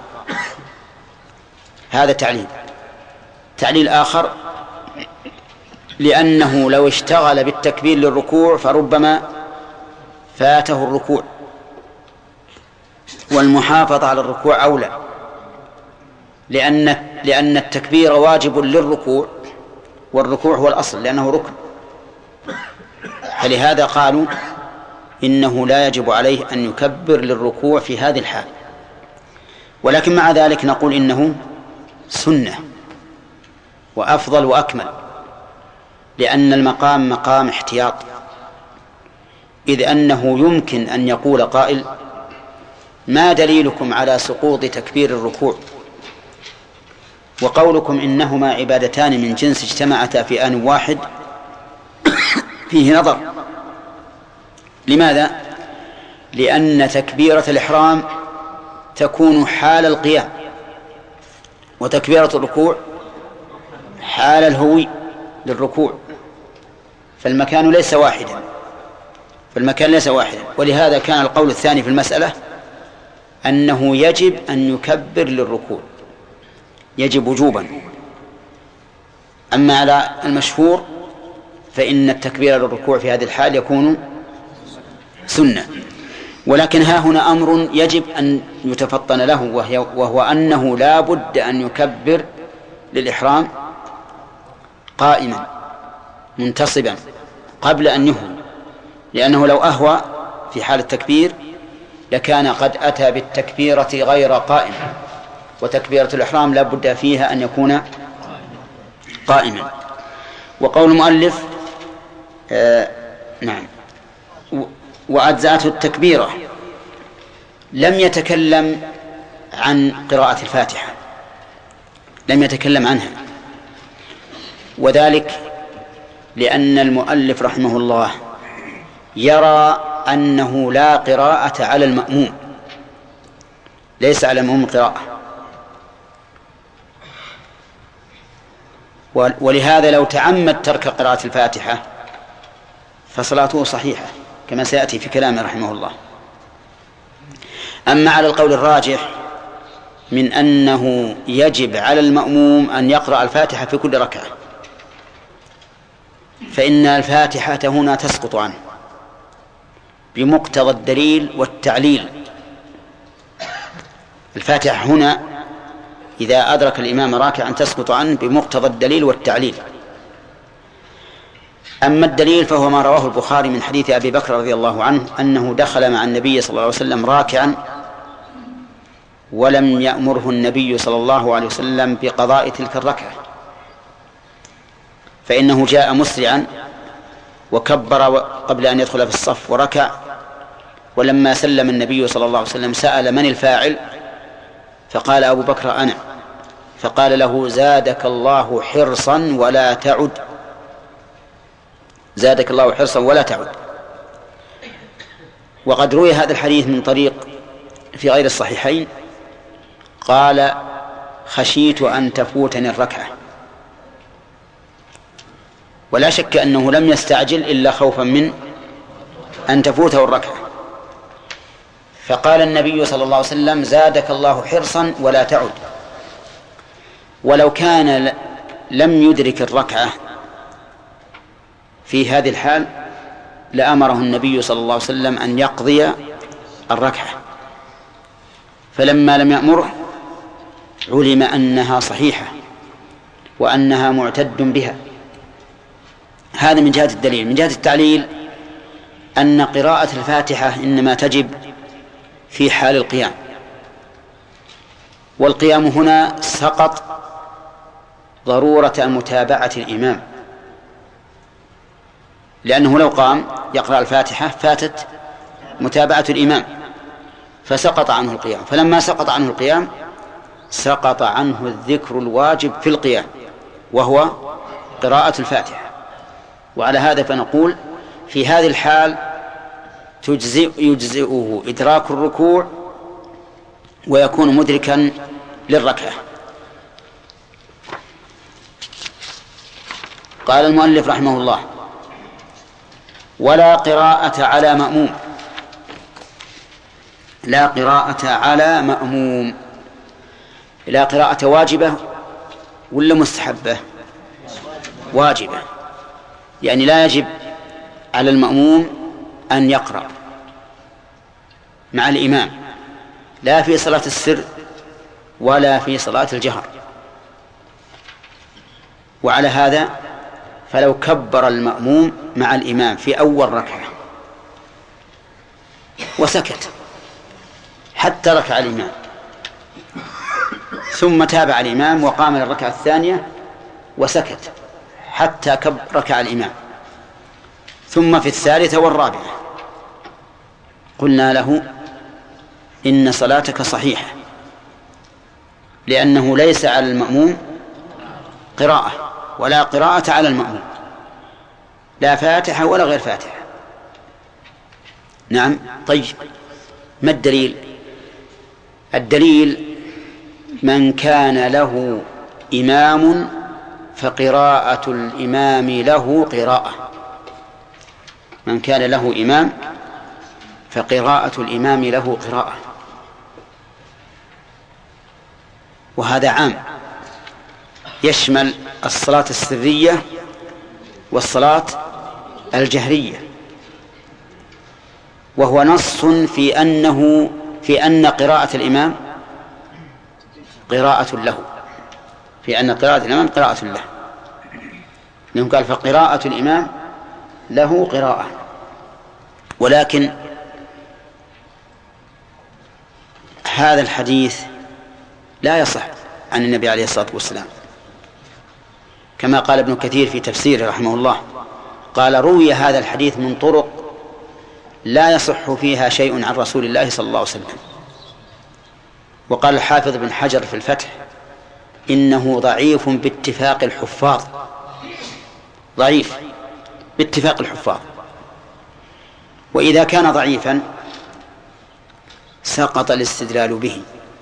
هذا تعليل. تعليل آخر لأنه لو اشتغل بالتكبير للركوع فربما فاته الركوع، والمحافظة على الركوع أولى، لأن لأن التكبير واجب للركوع، والركوع هو الأصل لأنه ركن. فلهذا قالوا إنه لا يجب عليه أن يكبر للركوع في هذه الحال. ولكن مع ذلك نقول إنه سنة وأفضل وأكمل، لأن المقام مقام احتياط، إذ أنه يمكن أن يقول قائل ما دليلكم على سقوط تكبير الركوع وقولكم إنهما عبادتان من جنس اجتمعتا في آن واحد فيه نظر. لماذا؟ لأن تكبيرة الإحرام تكون حال القيام، وتكبيرة الركوع حال الهوي للركوع، فالمكان ليس واحدا فالمكان ليس واحدا ولهذا كان القول الثاني في المسألة أنه يجب أن يكبر للركوع، يجب وجوبا. أما على المشهور فإن التكبير للركوع في هذه الحال يكون سنة. ولكن ها هنا أمر يجب أن يتفطن له، وهي وهو أنه لا بد أن يكبر للإحرام قائما منتصبا قبل أن يهوي، لأنه لو أهوى في حال التكبير لكان قد أتى بالتكبيرة غير قائم، وتكبيرة الإحرام لا بد فيها أن يكون قائما. وقول المؤلف آه نعم وأجزأته التكبيرة لم يتكلم عن قراءة الفاتحة، لم يتكلم عنها، وذلك لأن المؤلف رحمه الله يرى أنه لا قراءة على المأموم، ليس على المأموم قراءة، ولهذا لو تعمد ترك قراءة الفاتحة فصلاته صحيحة كما سيأتي في كلامه رحمه الله. أما على القول الراجح من أنه يجب على المأموم أن يقرأ الفاتحة في كل ركعة، فإن الفاتحة هنا تسقط عنه بمقتضى الدليل والتعليل. الفاتحة هنا إذا أدرك الإمام راكعا تسقط عنه بمقتضى الدليل والتعليل. أما الدليل فهو ما رواه البخاري من حديث أبي بكر رضي الله عنه أنه دخل مع النبي صلى الله عليه وسلم راكعا ولم يأمره النبي صلى الله عليه وسلم بقضاء تلك الركعة، فإنه جاء مسرعا وكبر قبل أن يدخل في الصف وركع، ولما سلم النبي صلى الله عليه وسلم سأل من الفاعل فقال أبو بكر أنا، فقال له زادك الله حرصا ولا تعد، زادك الله حرصا ولا تعد. وقد روي هذا الحديث من طريق في غير الصحيحين قال خشيت أن تفوتني الركعة، ولا شك أنه لم يستعجل إلا خوفا من أن تفوته الركعة، فقال النبي صلى الله عليه وسلم زادك الله حرصا ولا تعد. ولو كان لم يدرك الركعة في هذه الحال لأمره النبي صلى الله عليه وسلم أن يقضي الركعة، فلما لم يأمره علم أنها صحيحة وأنها معتد بها. هذا من جهة الدليل. من جهة التعليل أن قراءة الفاتحة إنما تجب في حال القيام، والقيام هنا سقط ضرورة متابعة الإمام، لأنه لو قام يقرأ الفاتحة فاتت متابعة الإمام فسقط عنه القيام، فلما سقط عنه القيام سقط عنه الذكر الواجب في القيام وهو قراءة الفاتحة. وعلى هذا فنقول في هذه الحال تجزئ يجزئه إدراك الركوع ويكون مدركا للركعة. قال المؤلف رحمه الله ولا قراءة على مأموم، لا قراءة على مأموم، لا قراءة واجبة ولا مستحبة؟ واجبة، يعني لا يجب على المأموم أن يقرأ مع الإمام لا في صلاة السر ولا في صلاة الجهر. وعلى هذا فلو كبر المأموم مع الإمام في أول ركعة وسكت حتى ركع الإمام ثم تابع الإمام وقام للركعة الثانية وسكت حتى ركع الإمام ثم في الثالثة والرابعة، قلنا له إن صلاتك صحيحة، لأنه ليس على المأموم قراءة ولا قراءة على المأموم، لا فاتحة ولا غير فاتحة. نعم. طيب ما الدليل؟ الدليل من كان له إمام فقراءة الإمام له قراءة، من كان له إمام فقراءة الإمام له قراءة، وهذا عام يشمل الصلاة السرية والصلاة الجهرية، وهو نص في أنه في أن قراءة الإمام قراءة له، في أن قراءة الإمام قراءة له، لأنه قال فقراءة الإمام له قراءة. ولكن هذا الحديث لا يصح عن النبي عليه الصلاة والسلام، كما قال ابن كثير في تفسيره رحمه الله، قال روي هذا الحديث من طرق لا يصح فيها شيء عن رسول الله صلى الله عليه وسلم. وقال الحافظ بن حجر في الفتح إنه ضعيف باتفاق الحفاظ، ضعيف باتفاق الحفاظ. وإذا كان ضعيفا سقط الاستدلال به،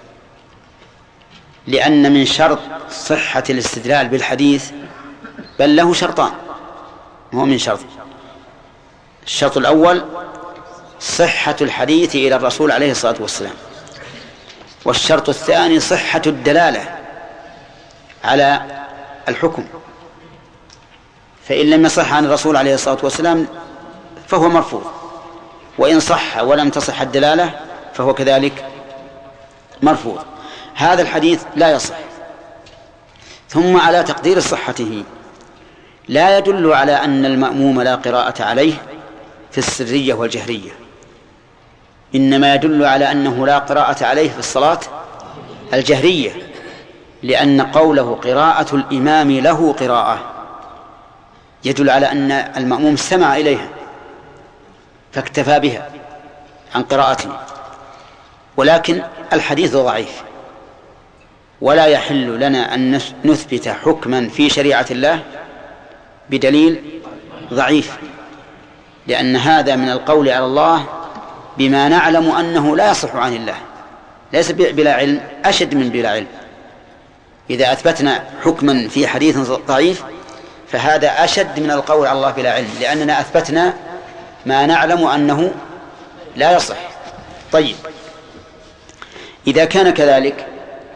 لأن من شرط صحة الاستدلال بالحديث، بل له شرطان، هو من شرط. الشرط الأول صحة الحديث إلى الرسول عليه الصلاة والسلام، والشرط الثاني صحة الدلالة على الحكم. فإن لم يصح عن الرسول عليه الصلاة والسلام فهو مرفوض، وإن صح ولم تصح الدلالة فهو كذلك مرفوض. هذا الحديث لا يصح. ثم على تقدير صحته لا يدل على أن المأموم لا قراءة عليه في السرية والجهرية، إنما يدل على أنه لا قراءة عليه في الصلاة الجهرية، لأن قوله قراءة الإمام له قراءة يدل على أن المأموم استمع إليها فاكتفى بها عن قراءته. ولكن الحديث ضعيف، ولا يحل لنا أن نثبت حكما في شريعة الله بدليل ضعيف، لأن هذا من القول على الله بما نعلم أنه لا يصح عن الله، ليس بلا علم، أشد من بلا علم. إذا أثبتنا حكما في حديث ضعيف فهذا أشد من القول على الله بلا علم، لأننا أثبتنا ما نعلم أنه لا يصح. طيب، إذا كان كذلك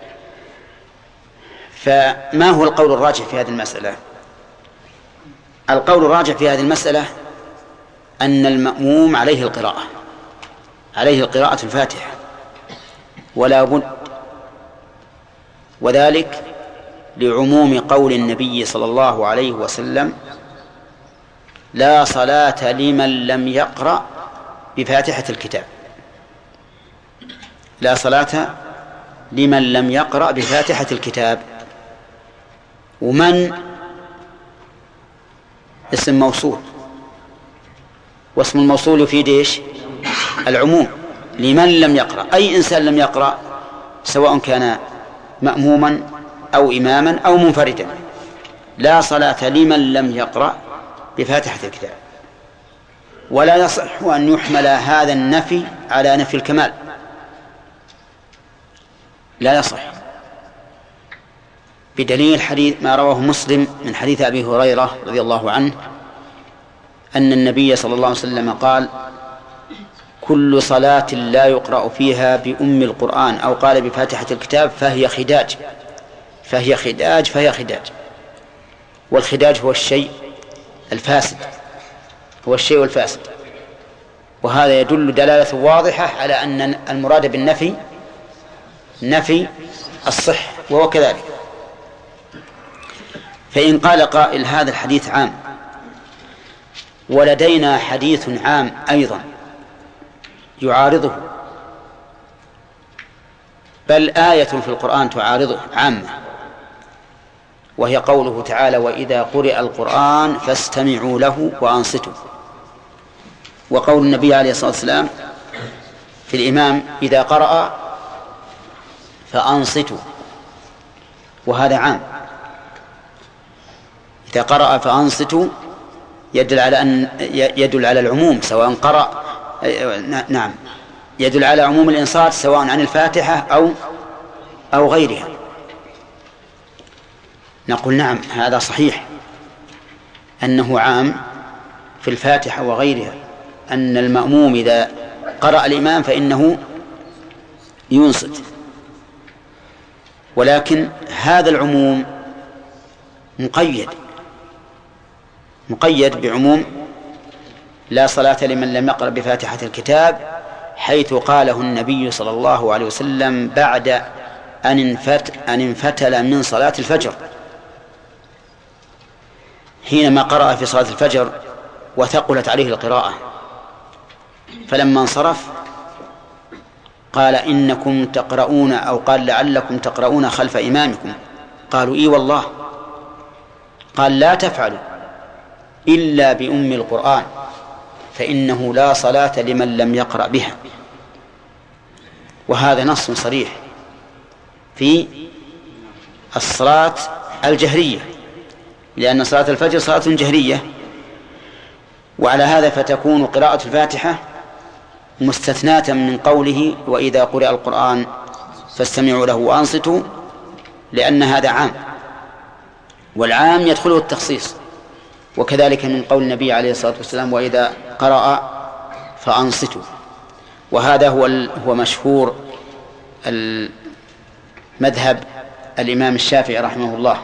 فما هو القول الراجح في هذه المسألة؟ القول الراجح في هذه المسألة أن المأموم عليه القراءة، عليه القراءة الفاتحة ولا بد، وذلك لعموم قول النبي صلى الله عليه وسلم: لا صلاة لمن لم يقرأ بفاتحة الكتاب. لا صلاة لمن لم يقرأ بفاتحة الكتاب. ومن اسم موصول، واسم الموصول يفيد ايش؟ العموم. لمن لم يقرأ، أي إنسان لم يقرأ، سواء كان مأموما أو إماما أو منفردا. لا صلاة لمن لم يقرأ بفاتحة الكتاب. ولا يصح أن يحمل هذا النفي على نفي الكمال، لا يصح، بدليل حديث ما رواه مسلم من حديث أبي هريرة رضي الله عنه أن النبي صلى الله عليه وسلم قال: كل صلاة لا يقرأ فيها بأم القرآن أو قال بفاتحة الكتاب فهي خداج فهي خداج فهي خداج. والخداج هو الشيء الفاسد، هو الشيء الفاسد. وهذا يدل دلالة واضحة على أن المراد بالنفي نفي الصح، وهو كذلك. فإن قال قائل: هذا الحديث عام، ولدينا حديث عام أيضا يعارضه، بل آية في القرآن تعارضه عامة، وهي قوله تعالى: وإذا قرئ القرآن فاستمعوا له وأنصتوا. وقول النبي عليه الصلاة والسلام في الإمام: إذا قرأ فأنصتوا، وهذا عام. إذا قرأ فأنصتوا يدل على أن يدل على العموم، سواء قرأ، نعم، يدل على عموم الإنصات سواء عن الفاتحة أو أو غيرها. نقول: نعم، هذا صحيح أنه عام في الفاتحة وغيرها، أن المأموم إذا قرأ الإمام فإنه ينصت. ولكن هذا العموم مقيد مقيد بعموم لا صلاة لمن لم يقرأ بفاتحة الكتاب، حيث قاله النبي صلى الله عليه وسلم بعد أن انفت أن انفتل من صلاة الفجر، حينما قرأ في صلاة الفجر وثقلت عليه القراءة، فلما انصرف قال إنكم تقرؤون أو قال لعلكم تقرؤون خلف إمامكم، قالوا إي والله. قال لا تفعلوا إلا بأم القرآن فإنه لا صلاة لمن لم يقرأ بها. وهذا نص صريح في الصلاة الجهرية، لأن صلاة الفجر صلاة جهرية، وعلى هذا فتكون قراءة الفاتحة مستثناة من قوله وإذا قرأ القرآن فاستمعوا له وأنصتوا، لأن هذا عام، والعام يدخله التخصيص. وكذلك من قول النبي عليه الصلاة والسلام وإذا قرأ فأنصتوا. وهذا هو هو مشهور المذهب الإمام الشافعي رحمه الله.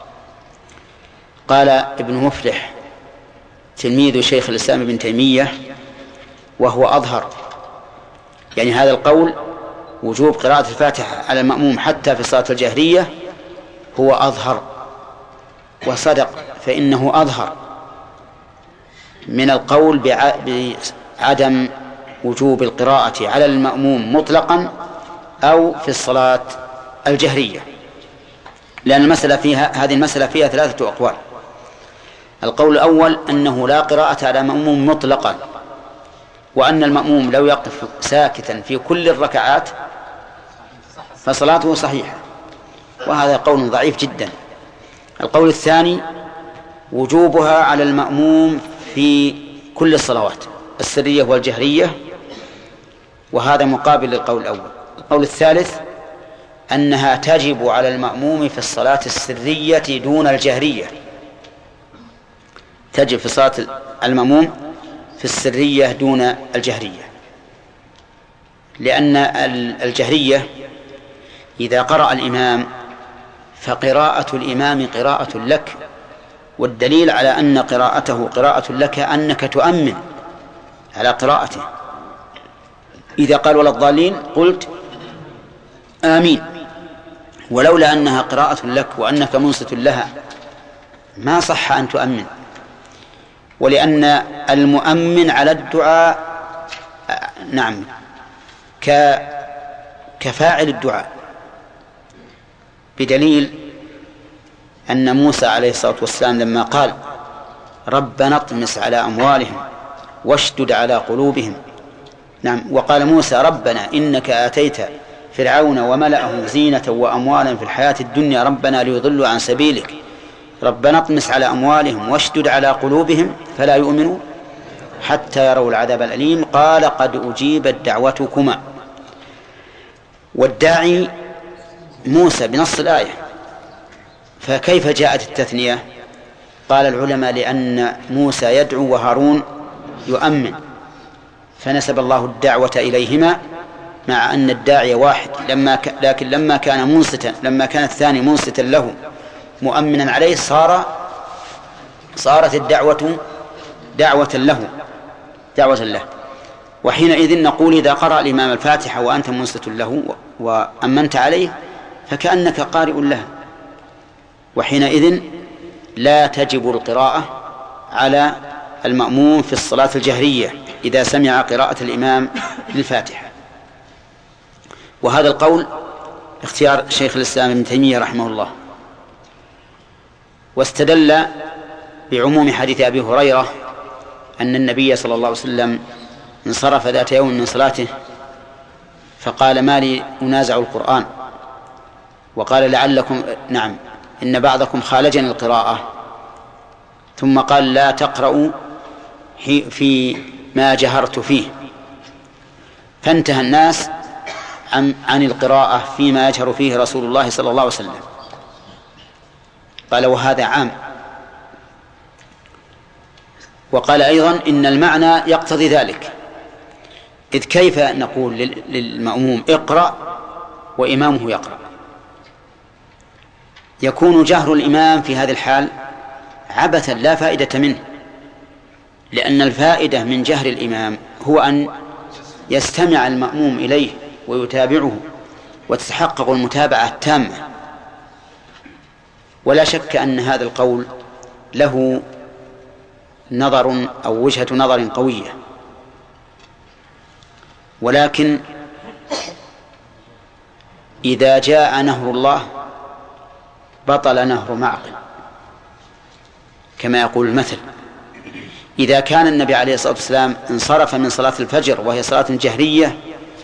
قال ابن مفلح تلميذ شيخ الإسلام ابن تيمية وهو أظهر، يعني هذا القول وجوب قراءة الفاتحة على المأموم حتى في الصلاة الجهرية هو أظهر وصدق، فإنه أظهر من القول بعدم وجوب القراءة على المأموم مطلقا أو في الصلاة الجهرية، لأن المسألة فيها هذه المسألة فيها ثلاثة أقوال. القول الأول أنه لا قراءة على مأموم مطلقا، وأن المأموم لو يقف ساكتا في كل الركعات فصلاته صحيحة، وهذا قول ضعيف جدا. القول الثاني وجوبها على المأموم في كل الصلوات السرية والجهرية، وهذا مقابل للقول الأول. القول الثالث أنها تجب على المأموم في الصلاة السرية دون الجهرية، تجب في صلاة المأموم في السرية دون الجهرية، لأن الجهرية إذا قرأ الإمام فقراءة الإمام قراءة لك، والدليل على أن قراءته قراءة لك أنك تؤمن على قراءته. إذا قال ولا الضالين قلت آمين، ولولا أنها قراءة لك وأنك منصت لها ما صح أن تؤمن. ولأن المؤمن على الدعاء نعم كفاعل الدعاء، بدليل أن موسى عليه الصلاة والسلام لما قال ربنا اطمس على أموالهم واشدد على قلوبهم، نعم، وقال موسى ربنا إنك آتيت فرعون وملأه زينة وأموالا في الحياة الدنيا ربنا ليضلوا عن سبيلك ربنا اطمس على أموالهم واشدد على قلوبهم فلا يؤمنوا حتى يروا العذاب الأليم قال قد أجيبت دعوتكما. والداعي موسى بنص الآية، فكيف جاءت التثنية؟ قال العلماء لأن موسى يدعو وهارون يؤمن، فنسب الله الدعوة إليهما مع أن الداعي واحد، لما ك... لكن لما كان منصتا لما كان الثاني منصتا له مؤمنا عليه صار صارت الدعوة دعوة له دعوة له. وحينئذ نقول إذا قرأ الإمام الفاتحة وأنت منصت له وأمنت عليه فكأنك قارئ له، وحينئذ لا تجب القراءة على المأموم في الصلاة الجهرية إذا سمع قراءة الإمام للفاتحة. وهذا القول اختيار شيخ الإسلام ابن تيمية رحمه الله، واستدل بعموم حديث أبي هريرة أن النبي صلى الله عليه وسلم انصرف ذات يوم من صلاته فقال ما لي أنازع القرآن، وقال لعلكم نعم إن بعضكم خالجني القراءة، ثم قال لا تقرأوا في ما جهرت فيه، فانتهى الناس عن, عن القراءة فيما يجهر فيه رسول الله صلى الله عليه وسلم. قال وهذا عام. وقال أيضا إن المعنى يقتضي ذلك، إذ كيف نقول للمأموم اقرأ وإمامه يقرأ؟ يكون جهر الإمام في هذه الحال عبثا لا فائدة منه، لأن الفائدة من جهر الإمام هو أن يستمع المأموم إليه ويتابعه وتتحقق المتابعة التامة. ولا شك أن هذا القول له نظر أو وجهة نظر قوية، ولكن إذا جاء نهر الله بطل نهر معقل، كما يقول المثل. إذا كان النبي عليه الصلاة والسلام انصرف من صلاة الفجر وهي صلاة جهرية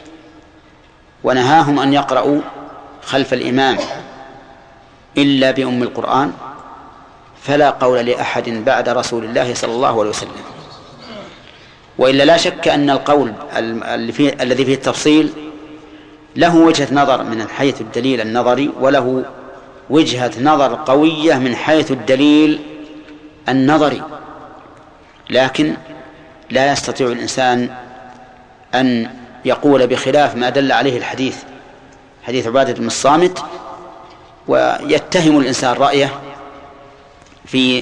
ونهاهم أن يقرأوا خلف الإمام إلا بأم القرآن، فلا قول لأحد بعد رسول الله صلى الله عليه وسلم. وإلا لا شك أن القول الذي فيه التفصيل له وجهة نظر من حيث الدليل النظري، وله وجهة نظر قوية من حيث الدليل النظري، لكن لا يستطيع الإنسان أن يقول بخلاف ما دل عليه الحديث، حديث عبادة بن الصامت، ويتهم الإنسان رأيه في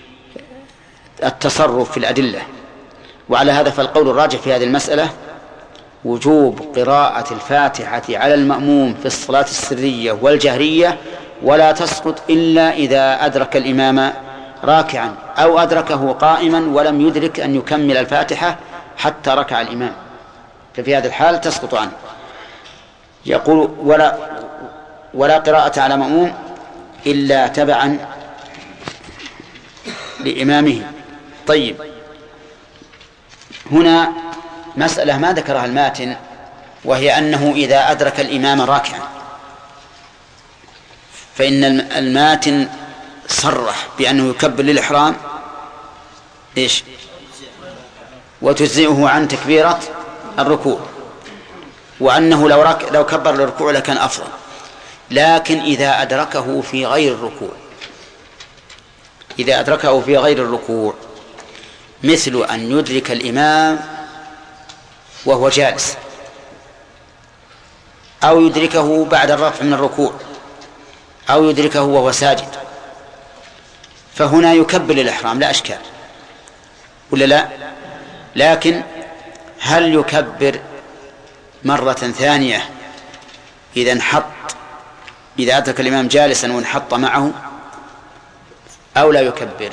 التصرف في الأدلة. وعلى هذا فالقول الراجح في هذه المسألة وجوب قراءة الفاتحة على المأموم في الصلاة السرية والجهرية، ولا تسقط إلا إذا أدرك الإمام راكعا أو أدركه قائما ولم يدرك أن يكمل الفاتحة حتى ركع الإمام، ففي هذا الحال تسقط عنه. يقول ولا, ولا قراءة على مأموم إلا تبعا لإمامه. طيب، هنا مسألة ما ذكرها الماتن، وهي أنه إذا أدرك الإمام راكعا، فإن الماتن صرح بأنه يكبر للإحرام إيش وتجزئه عن تكبيرة الركوع، وأنه لو, رك... لو كبر للركوع لكان أفضل. لكن إذا أدركه في غير الركوع إذا أدركه في غير الركوع مثل أن يدرك الإمام وهو جالس، أو يدركه بعد الرفع من الركوع، أو يدركه وهو ساجد، فهنا يكبر الإحرام لا أشكال، ولا لا؟ لكن هل يكبر مرة ثانية إذا انحط إذا أدرك الإمام جالسا وانحط معه، أو لا يكبر؟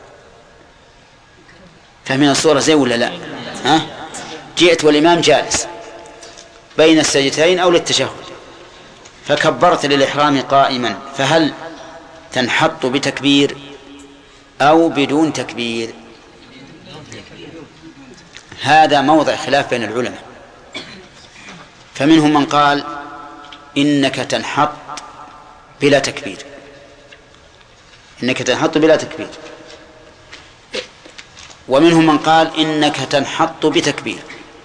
فمن الصورة زي ولا لا؟ ها؟ جئت والإمام جالس بين السجدتين أو للتشهد، فكبرت للإحرام قائما، فهل تنحط بتكبير أو بدون تكبير؟ هذا موضع خلاف بين العلماء، فمنهم من قال إنك تنحط بلا تكبير إنك تنحط بلا تكبير ومنهم من قال إنك تنحط بتكبير.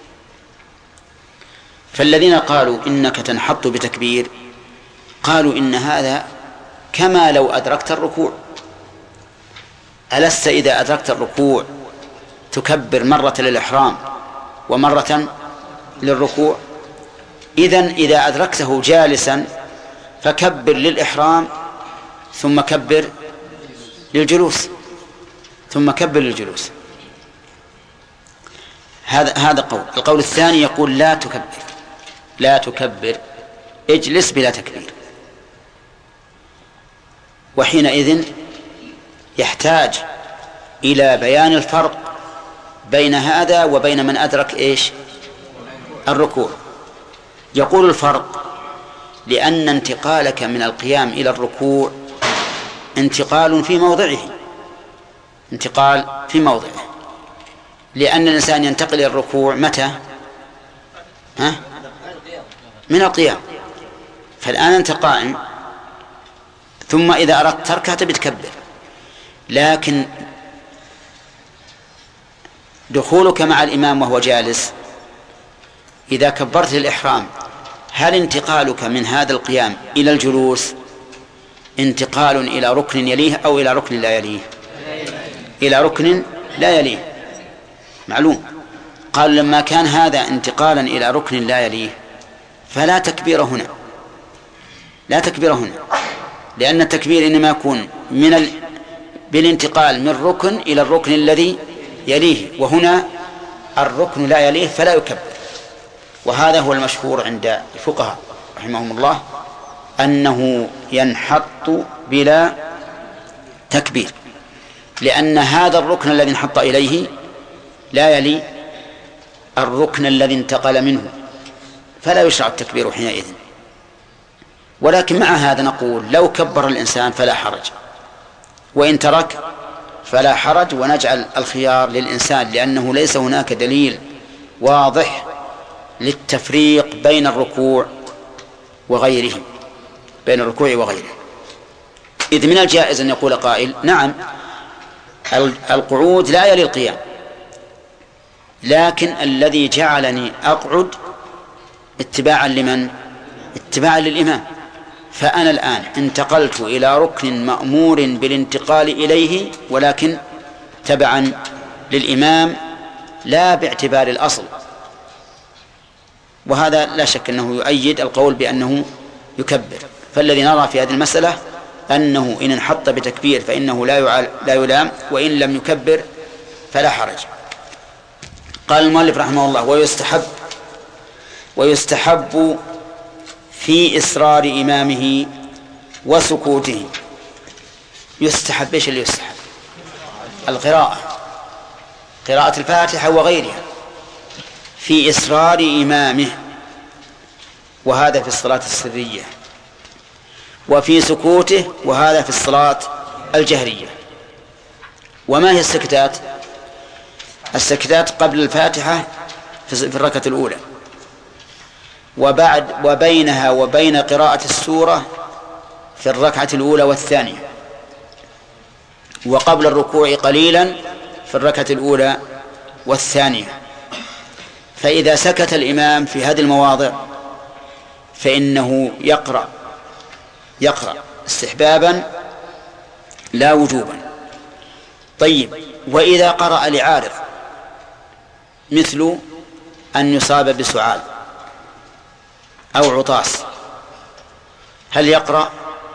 فالذين قالوا إنك تنحط بتكبير قالوا إن هذا كما لو أدركت الركوع. ألست إذا أدركت الركوع تكبر مرة للإحرام ومرة للركوع؟ إذن إذا أدركته جالسا فكبر للإحرام ثم كبر للجلوس ثم كبر للجلوس. هذا هذا قول. القول الثاني يقول لا تكبر لا تكبر اجلس بلا تكبير. وحينئذ يحتاج إلى بيان الفرق بين هذا وبين من أدرك إيش الركوع. يقول الفرق لأن انتقالك من القيام إلى الركوع انتقال في موضعه انتقال في موضعه لأن الإنسان ينتقل إلى الركوع متى؟ ها؟ من القيام. فالآن أنت قائم، ثم إذا أردت تركها بتكبر، لكن دخولك مع الإمام وهو جالس إذا كبرت الإحرام هل انتقالك من هذا القيام إلى الجلوس انتقال إلى ركن يليه أو إلى ركن لا يليه؟ إلى ركن لا يليه، معلوم. قال لما كان هذا انتقالا إلى ركن لا يليه فلا تكبير هنا لا تكبير هنا لأن التكبير إنما يكون من ال... بالانتقال من ركن إلى الركن الذي يليه، وهنا الركن لا يليه فلا يكبر. وهذا هو المشهور عند الفقهاء رحمهم الله أنه ينحط بلا تكبير، لأن هذا الركن الذي انحط إليه لا يلي الركن الذي انتقل منه، فلا يشرع التكبير حينئذ. ولكن مع هذا نقول لو كبر الإنسان فلا حرج، وإن ترك فلا حرج، ونجعل الخيار للإنسان، لأنه ليس هناك دليل واضح للتفريق بين الركوع وغيره بين الركوع وغيره. إذ من الجائز أن يقول قائل نعم القعود لا يلي القيام، لكن الذي جعلني أقعد اتباعا لمن؟ اتباعا للإمام، فأنا الآن انتقلت إلى ركن مأمور بالانتقال إليه، ولكن تبعا للإمام لا باعتبار الأصل. وهذا لا شك أنه يؤيد القول بأنه يكبر. فالذي نرى في هذه المسألة أنه إن انحط بتكبير فإنه لا لا يلام، وإن لم يكبر فلا حرج. قال المؤلف رحمه الله: ويستحب ويستحب في إصرار إمامه وسكوته. يستحب، إيش اللي يستحب؟ القراءة، قراءة الفاتحة وغيرها في إصرار إمامه، وهذا في الصلاة السرية، وفي سكوته، وهذا في الصلاة الجهرية. وما هي السكتات؟ السكتات قبل الفاتحة في الركعة الأولى، وبعد وبينها وبين قراءة السورة في الركعة الأولى والثانية، وقبل الركوع قليلا في الركعة الأولى والثانية. فإذا سكت الإمام في هذه المواضع فإنه يقرأ يقرأ استحبابا لا وجوبا. طيب، وإذا قرأ لعارض مثل أن يصاب بسعال أو عطاس هل يقرأ؟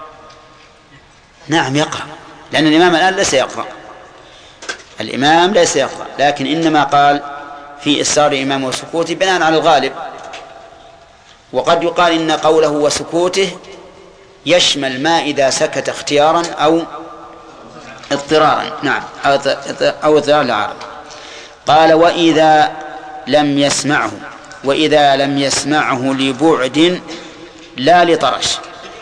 نعم يقرأ، لأن الإمام الآن ليس يقرأ، الإمام ليس يقرأ، لكن إنما قال في إصرار إمامه وسكوته بناء على الغالب. وقد يقال إن قوله وسكوته يشمل ما إذا سكت اختيارا أو اضطرارا. نعم، أو اضطرار لعارض. قال: وإذا لم يسمعه وإذا لم يسمعه لبعد لا لطرش.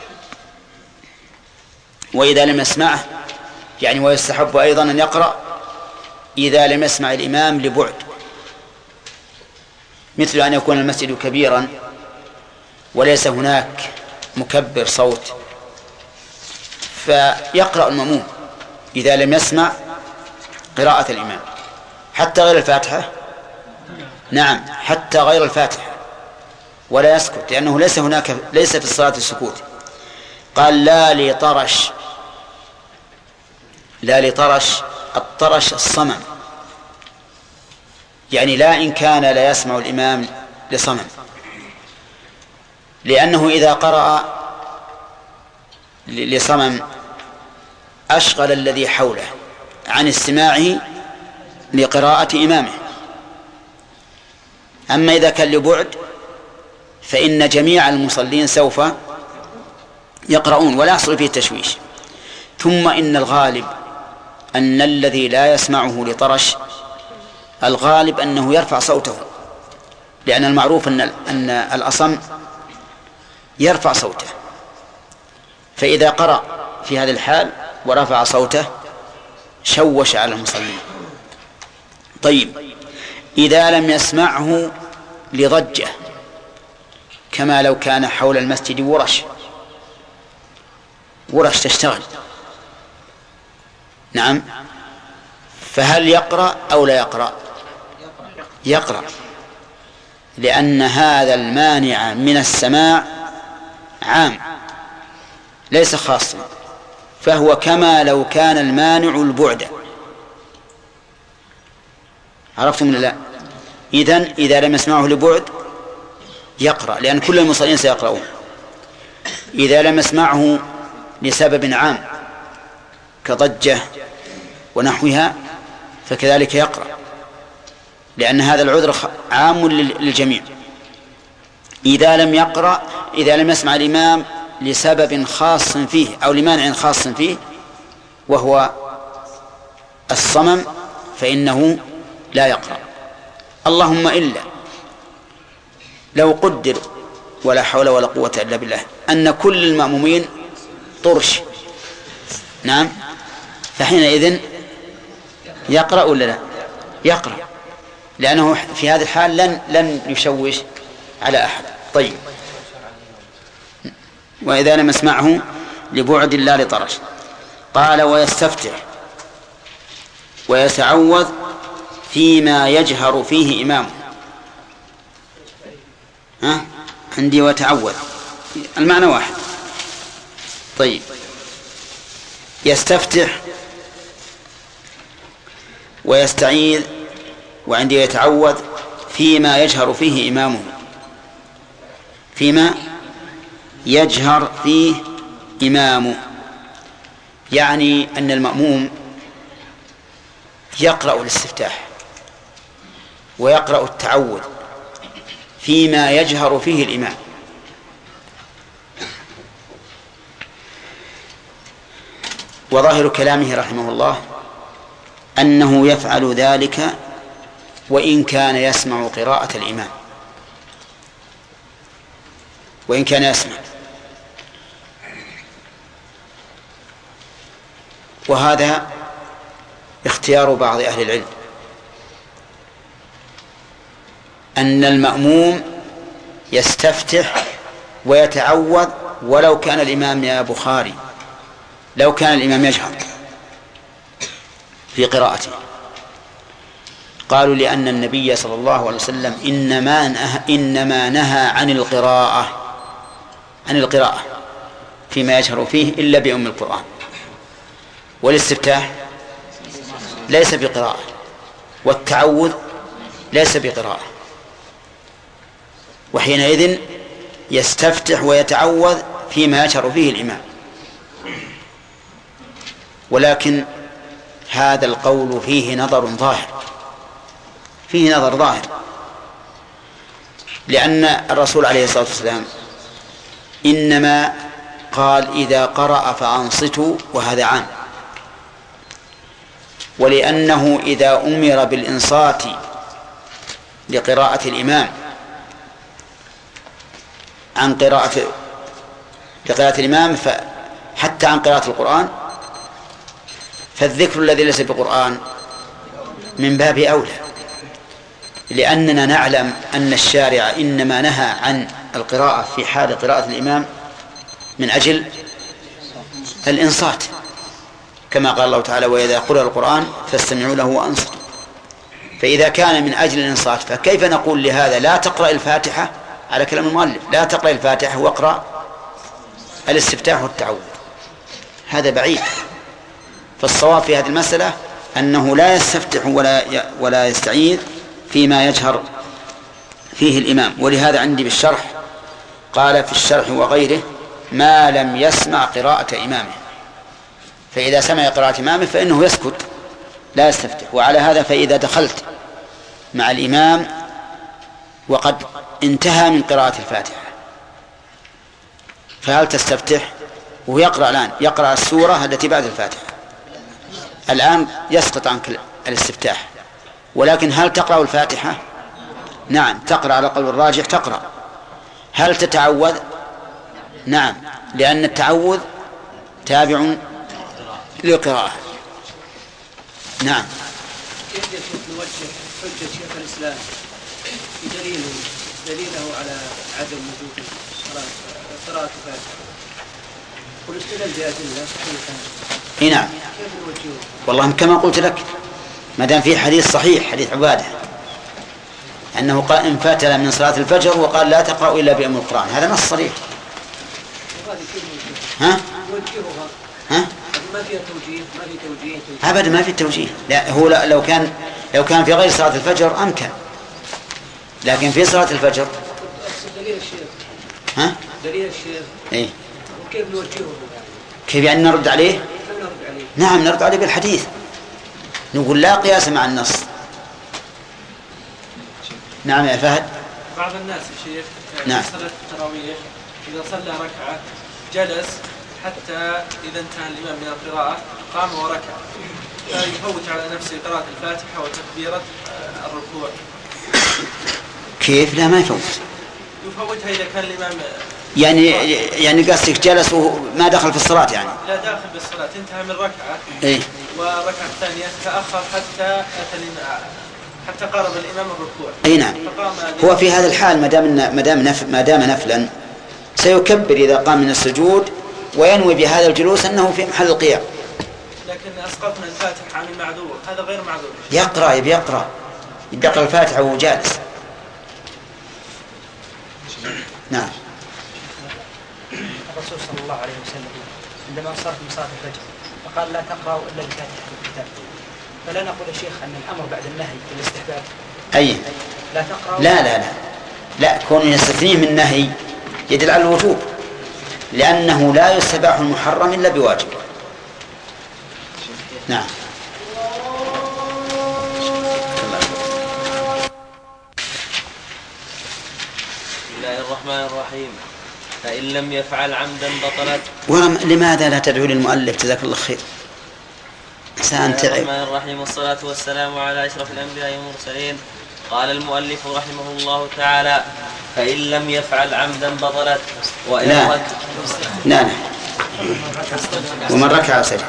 وإذا لم يسمعه يعني ويستحب أيضا أن يقرأ إذا لم يسمع الإمام لبعد، مثل أن يكون المسجد كبيرا وليس هناك مكبر صوت، فيقرأ المأموم إذا لم يسمع قراءة الإمام حتى غير الفاتحة. نعم، حتى غير الفاتحة، ولا يسكت، لأنه ليس هناك ليس في الصلاة السكوت. قال: لا لطرش. لا لطرش، الطرش الصمم، يعني لا إن كان لا يسمع الإمام لصمم، لأنه إذا قرأ لصمم أشغل الذي حوله عن استماعه لقراءة إمامه. أما إذا كان لبعد فإن جميع المصلين سوف يقرؤون ولا يحصل فيه التشويش. ثم إن الغالب أن الذي لا يسمعه لطرش الغالب أنه يرفع صوته، لأن المعروف أن أن الأصم يرفع صوته، فإذا قرأ في هذه الحال ورفع صوته شوش على المصلين. طيب، إذا لم يسمعه لضجة، كما لو كان حول المسجد ورش ورش تشتغل، نعم، فهل يقرأ أو لا يقرأ؟ يقرأ، لأن هذا المانع من السماع عام ليس خاصا، فهو كما لو كان المانع البعد. عرفتم ولا لا؟ إذن إذا لم يسمعه لبعد يقرأ، لأن كل المصلين سيقرؤون. إذا لم يسمعه لسبب عام كضجة ونحوها فكذلك يقرأ، لأن هذا العذر عام للجميع. إذا لم يقرأ إذا لم يسمع الإمام لسبب خاص فيه أو لمانع خاص فيه وهو الصمم فإنه لا يقرأ. اللهم إلا لو قدر ولا حول ولا قوة إلا بالله، أن كل المأمومين طرش. نعم، فحينئذ يقرأ ولا لا؟ يقرأ، لأنه في هذه الحال لن لن يشوش على أحد. طيب، وإذا لم يسمعه لبعد لا لطرش. قال ويستفتح ويتعوذ فيما يجهر فيه إمامه. ها؟ عندي وتعوذ المعنى واحد. طيب، يستفتح ويستعيذ وعندي يتعوذ فيما يجهر فيه إمامه، فيما يجهر فيه إمامه، يعني أن المأموم يقرأ الاستفتاح ويقرأ التعوذ فيما يجهر فيه الإمام. وظاهر كلامه رحمه الله أنه يفعل ذلك وإن كان يسمع قراءة الإمام، وإن كان يسمع. وهذا اختيار بعض أهل العلم، أن المأموم يستفتح ويتعوذ ولو كان الإمام يا بخاري لو كان الإمام يجهر في قراءته. قالوا لأن النبي صلى الله عليه وسلم إنما نهى, إنما نهى عن القراءة عن القراءة فيما يجهر فيه إلا بأم القرآن، والاستفتاح ليس بقراءة، والتعوذ ليس بقراءة، وحينئذ يستفتح ويتعوذ فيما يجهر فيه الإمام. ولكن هذا القول فيه نظر ظاهر فيه نظر ظاهر لأن الرسول عليه الصلاة والسلام إنما قال إذا قرأ فأنصتوا، وهذا عام، ولأنه إذا أمر بالإنصات لقراءة الإمام عن قراءة لقراءة الإمام حتى عن قراءة القرآن، فالذكر الذي ليس بقرآن من باب أولى، لأننا نعلم أن الشارع إنما نهى عن القراءة في حال قراءة الإمام من أجل الإنصات، كما قال الله تعالى وإذا قرأ القرآن فاستمعوا له وأنصتوا. فإذا كان من أجل الإنصات فكيف نقول لهذا لا تقرأ الفاتحة على كلام المؤلف، لا تقرأ الفاتحة واقرأ الاستفتاح والتعوذ؟ هذا بعيد. فالصواب في هذه المسألة أنه لا يستفتح ولا ولا يستعيذ فيما يجهر فيه الإمام. ولهذا عندي بالشرح قال في الشرح وغيره ما لم يسمع قراءة إمامه، فإذا سمع قراءة إمامه فإنه يسكت لا يستفتح. وعلى هذا فإذا دخلت مع الإمام وقد انتهى من قراءة الفاتحة فهل تستفتح؟ وهو يقرأ الآن يقرأ السورة التي بعد الفاتحة، الآن يسقط عنك الاستفتاح، ولكن هل تقرأ الفاتحة؟ نعم تقرأ على قول الراجح تقرأ. هل تتعوذ؟ نعم، لأن التعوذ تابع للقراءة. نعم. كيف يكون نوجه حجة شيخ الإسلام بدليله دليله على عدم وجود قراءة الفاتحة والاستدلال بأدلة صحيحة؟ نعم. والله كما قلت لك ما دام في حديث صحيح حديث عبادة أنه قال انفتل من صلاة الفجر وقال لا تقرأ إلا بأم القرآن، هذا نص صريح. ها؟ ها؟ ما فيها توجيه ما في توجيه أبدا ما في توجيه. لا هو لو كان لو كان في غير صلاة الفجر أمكن، لكن في صلاة الفجر دليل الشيخ. ها؟ دليل الشيخ. إيه؟ وكيف نوجهه؟ كيف يعني نرد عليه؟ نرد عليه. نعم نرد عليه بالحديث، نقول لا قياس مع النص. نعم يا فهد. بعض الناس يا شيخ نعم. في صلاة التراويح إذا صلى ركعة جلس حتى إذا انتهى الإمام من القراءة قام وركع، فيفوت على نفسه قراءة الفاتحة وتكبيرة الركوع. كيف؟ لا ما يفوت. يفوتها إذا كان الإمام يعني يعني قصدك جلس وما دخل في الصلاة يعني؟ لا داخل بالصلاة، انتهى من ركعة إيه؟ والركعة الثانية تأخر حتى أتى الإمام حتى قارب الإمام الركوع. أي نعم. هو في هذا الحال ما دام ما دام نفل ما دام نفلا سيكبر إذا قام من السجود وينوي بهذا الجلوس أنه في محل القيام. لكن أسقطنا الفاتحة عن المعذور، هذا غير معذور. يقرأ يبي يقرأ يبي يقرأ الفاتحة وهو جالس. نعم. الرسول صلى الله عليه وسلم عندما صار في صلاة الفجر فقال لا تقرأوا إلا بفاتحة الكتاب، فلا نقول يا شيخ أن الأمر بعد النهي بالاستحباب. أي لا تقرأوا. لا لا لا لا كون يستثنيه من النهي يدل على الوجوب، لأنه لا يستباح المحرم إلا بواجب. نعم. بسم الله الرحمن الرحيم. فإن لم يفعل عمدا بطلت. ولماذا لا تدعو للمؤلف جزاك الله خير؟ إنسان تعب. بسم الله الرحمن الرحيم، والصلاة والسلام على أشرف الأنبياء والمرسلين. قال المؤلف رحمه الله تعالى: فإن لم يفعل عمدا بطلت. وإن لا. رك... لا لا ومن ركع سجد.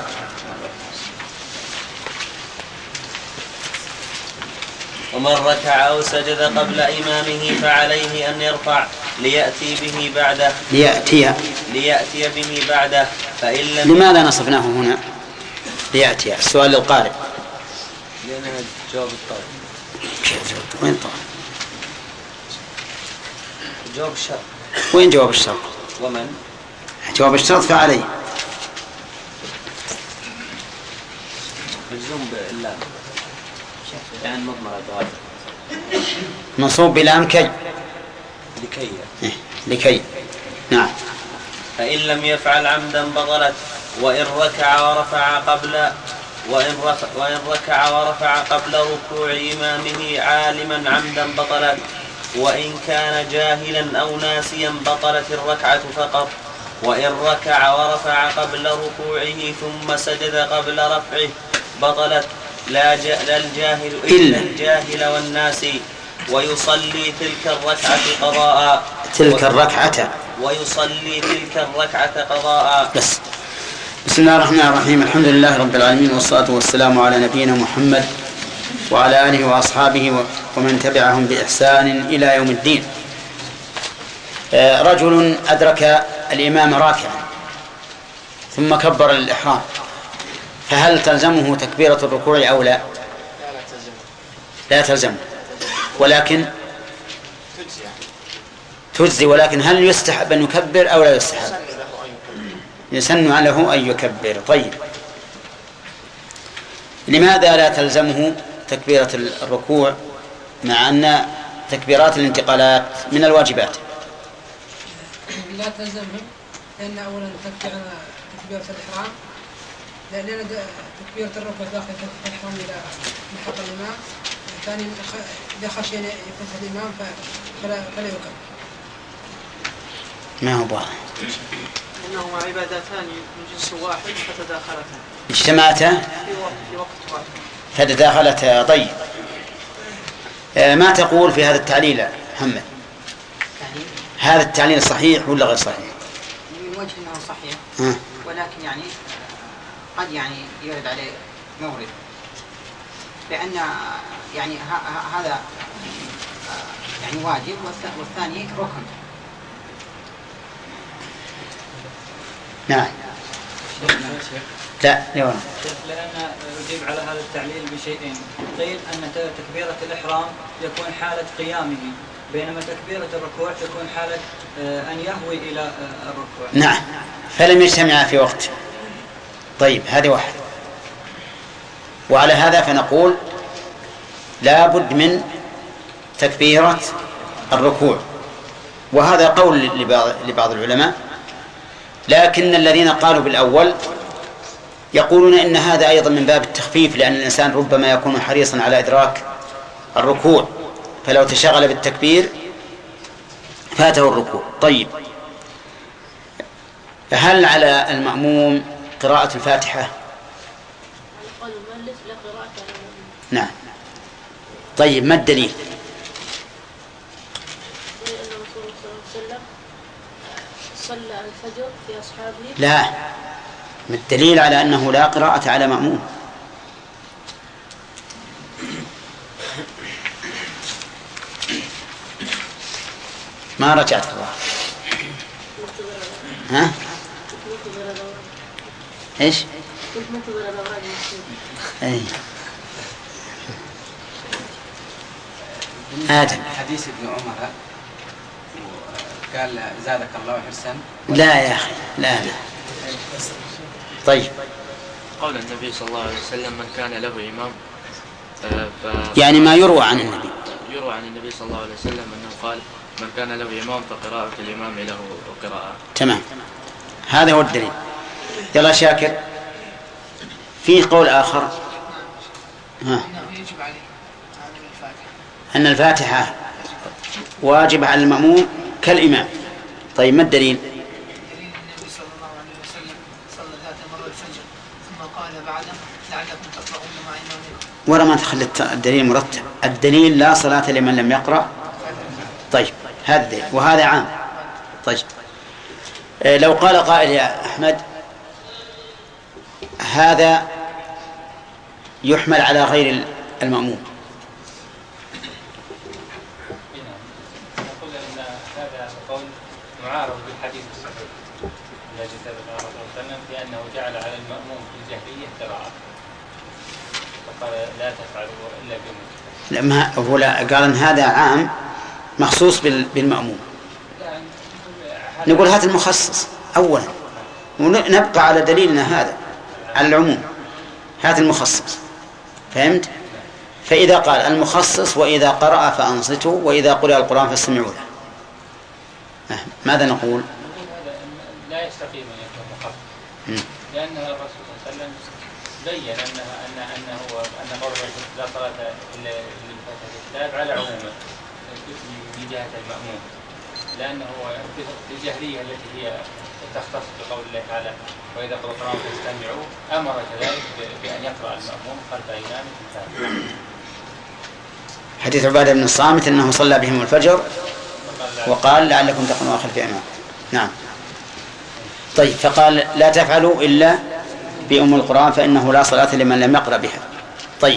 ومن ركع أو سجد قبل إمامه فعليه أن يرفع ليأتي به بعده ليأتي ليأتي به بعده. فإن لم لماذا نصفناه هنا ليأتي؟ السؤال للقارئ. لأنها جواب الطالب. وين طالب؟ جواب الشرط. وين جواب الشرط؟ ومن جواب الشرط فعليه مجزوم باللام يعني مضمرة دواب منصوب بلام كي لكي إيه. لكي. نعم. فإن لم يفعل عمدا بطلت. وإن ركع ورفع قبل وإن رفع, وإن ركع ورفع قبل ركوع إمامه عالما عمدا بطلت. وإن كان جاهلا أو ناسيا بطلت الركعة فقط. وإن ركع ورفع قبل ركوعه ثم سجد قبل رفعه بطلت لا, لا الجاهل إلا الجاهل والناسي. ويصلي تلك الركعة قضاء تلك الركعة ويصلي تلك الركعة قضاء. بس. بسم الله الرحمن الرحيم. الحمد لله رب العالمين، والصلاة والسلام على نبينا محمد وعلى آله وأصحابه ومن تبعهم بإحسان إلى يوم الدين. رجل أدرك الإمام راكعا ثم كبر الإحرام، فهل تلزمه تكبيرة الركوع أو لا؟ لا تلزمه، ولكن تجزي. ولكن هل يستحب أن يكبر أو لا يستحب؟ يسن له أن يكبر. طيب، لماذا لا تلزمه تكبيرة الركوع مع أن تكبيرات الانتقالات من الواجبات؟ لا تلزمه لأن أولا تكبيرة الإحرام، لأن تكبيرة الركوع داخل الإحرام إلى محط الإمام. ثانيا إذا خشي أن يفوت الإمام فلا فلا يكبر. ما هو واضح. إنهما عبادتان من جنس واحد فتداخلتا اجتمعتا في وقت واحد فتداخلتا. طيب، ما تقول في هذا التعليل محمد؟ هذا التعليل صحيح ولا غير صحيح؟ من وجه انه صحيح، ها. ولكن يعني قد يعني يرد عليه مورد، لأن يعني هذا يعني واجب والثاني ركن. نعم. لا ليه؟ لأن أجيب على هذا التعليل بشيئين. قيل أن تكبيرة الإحرام يكون حالة قيامه، بينما تكبيرة الركوع تكون حالة أن يهوي إلى الركوع. نعم، فلم يجتمع في وقت. طيب، هذه واحد. وعلى هذا فنقول لا بد من تكبيرة الركوع، وهذا قول لبعض, لبعض العلماء. لكن الذين قالوا بالأول يقولون إن هذا أيضا من باب التخفيف، لأن الإنسان ربما يكون حريصا على إدراك الركوع، فلو تشغل بالتكبير فاته الركوع. طيب، هل على المأموم قراءة الفاتحة؟ نعم. طيب، ما الدليل؟ صلى الفجر في أصحابه؟ لا، الدليل على أنه لا قراءة على مأموم. ما رجعت الله. ها؟ ايش؟ اي آدم. حديث ابن عمر قال زادك الله حرصا. لا يا أخي، لا لا. طيب. قول النبي صلى الله عليه وسلم من كان له إمام ف... يعني ما يروى عن النبي. يروى عن النبي صلى الله عليه وسلم أنه قال من كان له إمام فقراءة الإمام له قراءة. تمام، هذا هو الدليل. يلا شاكر. في قول آخر ها. أن الفاتحة واجب على المأموم كالإمام. طيب ما الدليل؟ الدليل النبي صلى الله عليه وسلم صلى ذات مرة الفجر ثم قال بعده لعلكم تقرؤون مع إمامكم. ورا ما تخلت الدليل مرتب. الدليل لا صلاة لمن لم يقرأ. طيب هذا الدليل وهذا عام. طيب لو قال قائل يا أحمد هذا يحمل على غير المأموم. نقول أن هذا قول معارض بالحديث الصحيح الذي ثبت عن الرسول صلى الله عليه وسلم بأنه جعل على المأموم في الجهرية قراءة فقال لا تفعلوا إلا بمثل. لما هو لا قال أن هذا عام مخصوص بالمأموم. نقول هات المخصص أولا ونبقى على دليلنا هذا على العموم. هات المخصص، فهمت؟ فإذا قال المخصص وإذا قرأ فأنصتوا وإذا قرأ القرآن فاستمعوا له، ماذا نقول؟ لا يستقيم أن يكون مخصص لأن الرسول صلى الله عليه وسلم بين أنها أن أنه أن قول الرسول لا صلاة إلا للفتح الكتاب على عمومه من جهة المأموم، لأنه في الجهرية التي هي تختص بقول الله تعالى وإذا قرأ القرآن فاستمعوا أمر كذلك بأن يقرأ المأموم خلف إمام الكتاب. حديث عبادة بن الصامت أنه صلى بهم الفجر وقال لعلكم تقرؤون خلف إمام. نعم. طيب فقال لا تفعلوا إلا بأم القرآن فإنه لا صلاة لمن لم يقرأ بها. طيب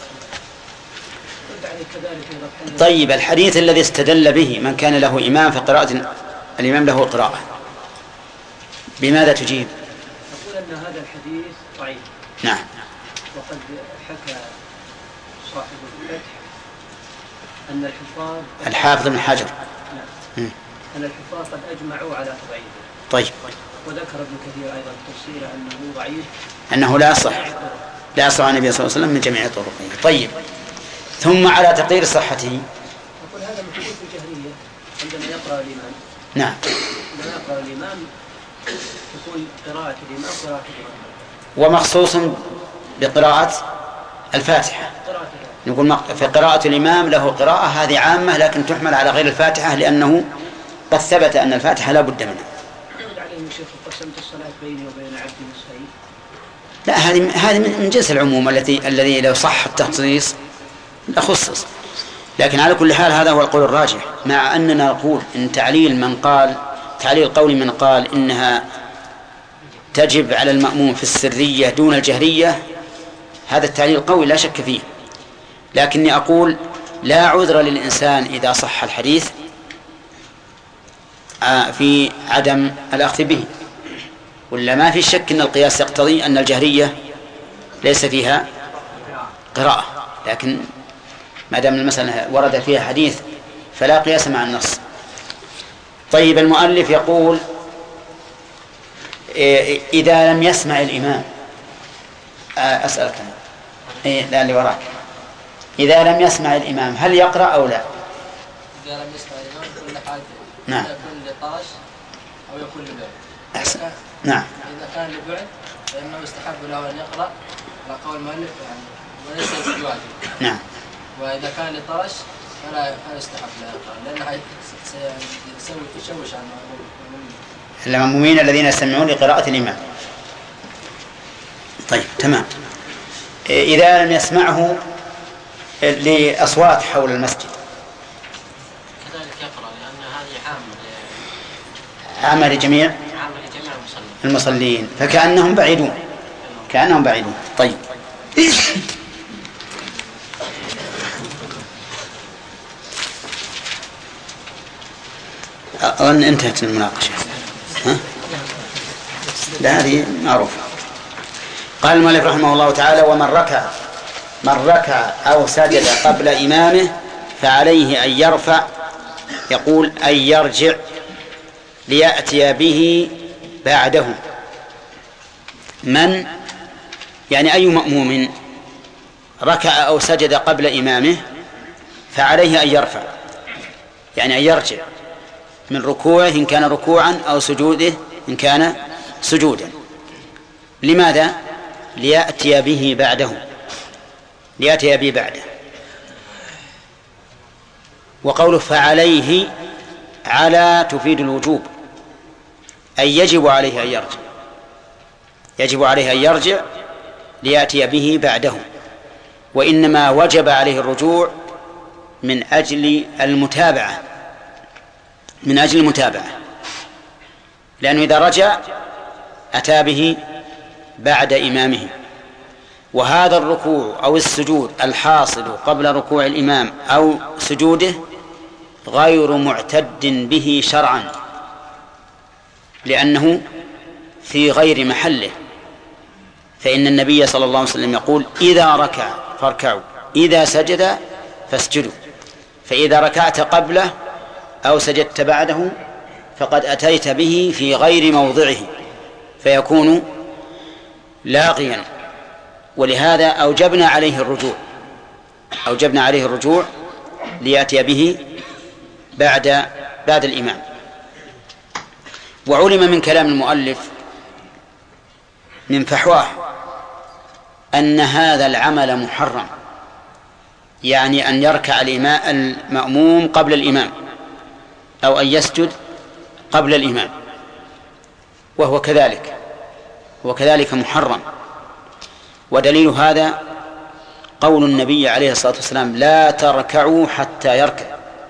طيب الحديث الذي استدل به من كان له إمام فقراءة الإمام له قراءة بماذا تجيب؟ أقول أن هذا الحديث ضعيف. نعم. وقد حكى صاحب الفتح أن الحفاظ الحافظ بن حجر نعم. أن الحفاظ قد أجمعوا على تضعيفه. طيب. وذكر ابن كثير أيضا تفسير أنه ضعيف أنه لا صح لا صح عن النبي صلى الله عليه وسلم من جميع طرقه. طيب ثم على تقرير صحته أقول هذا موجود في الجهرية عندما يقرأ الإمام. نعم. عندما يقرأ الإمام تكون قراءة الإمام قراءة الإمام ومخصوص بقراءة الفاتحة. نقول في قراءة الإمام له قراءة هذه عامة لكن تحمل على غير الفاتحة لأنه قد ثبت أن الفاتحة لا بد منها. قسمت الصلاة بيني وبين عبدي نصفين. لا هذه هذه من جنس العموم التي الذي لو صح التخصيص لخصص، لكن على كل حال هذا هو القول الراجح، مع أننا نقول إن تعليل من قال تعليل قول من قال إنها تجب على المأموم في السرية دون الجهرية هذا التعليل قوي لا شك فيه، لكني أقول لا عذر للإنسان إذا صح الحديث في عدم الأخذ به، ولا ما في شك أن القياس يقتضي أن الجهرية ليس فيها قراءة، لكن ما دام المسألة ورد فيها حديث فلا قياس مع النص. طيب المؤلف يقول إذا لم يسمع الإمام أسألك إيه لا اللي وراك إذا لم يسمع الإمام هل يقرأ أو لا؟ إذا لم يسمع الإمام كل حاجة نعم يكون لطرش أو يكون لبعد. أحسن. نعم. إذا كان لبعد فإنه يستحب له أن يقرأ على قول المؤلف يعني وليس بواجب. نعم. وإذا كان لطرش فلا فلا يستحب له يقرأ لأنه سيسوي تشوش عن المأمومين الذين يستمعون لقراءة الإمام. طيب تمام. إذا لم يسمعه لأصوات حول المسجد كذلك يقرأ لأن هذه عامة عامة لجميع المصلين، فكأنهم بعيدون كأنهم بعيدون. طيب أظن انتهت المناقشة. ها؟ لا هذه معروفة. قال المؤلف رحمه الله تعالى: ومن ركع من ركع أو سجد قبل إمامه فعليه أن يرفع، يقول أن يرجع ليأتي به بعده. من يعني أي مأموم ركع أو سجد قبل إمامه فعليه أن يرفع، يعني أن يرجع من ركوعه إن كان ركوعا أو سجوده إن كان سجودا. لماذا؟ ليأتي به بعده، ليأتي به بعده. وقوله فعليه على تفيد الوجوب، أي يجب عليه أن يرجع، يجب عليه أن يرجع ليأتي به بعده. وإنما وجب عليه الرجوع من أجل المتابعة، من أجل المتابعة، لأنه إذا رجع أتى به بعد إمامه. وهذا الركوع أو السجود الحاصل قبل ركوع الإمام أو سجوده غير معتد به شرعا، لأنه في غير محله. فإن النبي صلى الله عليه وسلم يقول: إذا ركع فاركعوا، إذا سجد فاسجدوا. فإذا ركعت قبله أو سجدت بعده فقد أتيت به في غير موضعه فيكون لاغيا. ولهذا أوجبنا عليه الرجوع، أوجبنا عليه الرجوع ليأتي به بعد بعد الإمام. وعلم من كلام المؤلف من فحواه أن هذا العمل محرم، يعني أن يركع المأموم قبل الإمام أو أن يسجد قبل الإمام، وهو كذلك وكذلك محرم. ودليل هذا قول النبي عليه الصلاة والسلام: لا تركعوا حتى يركع،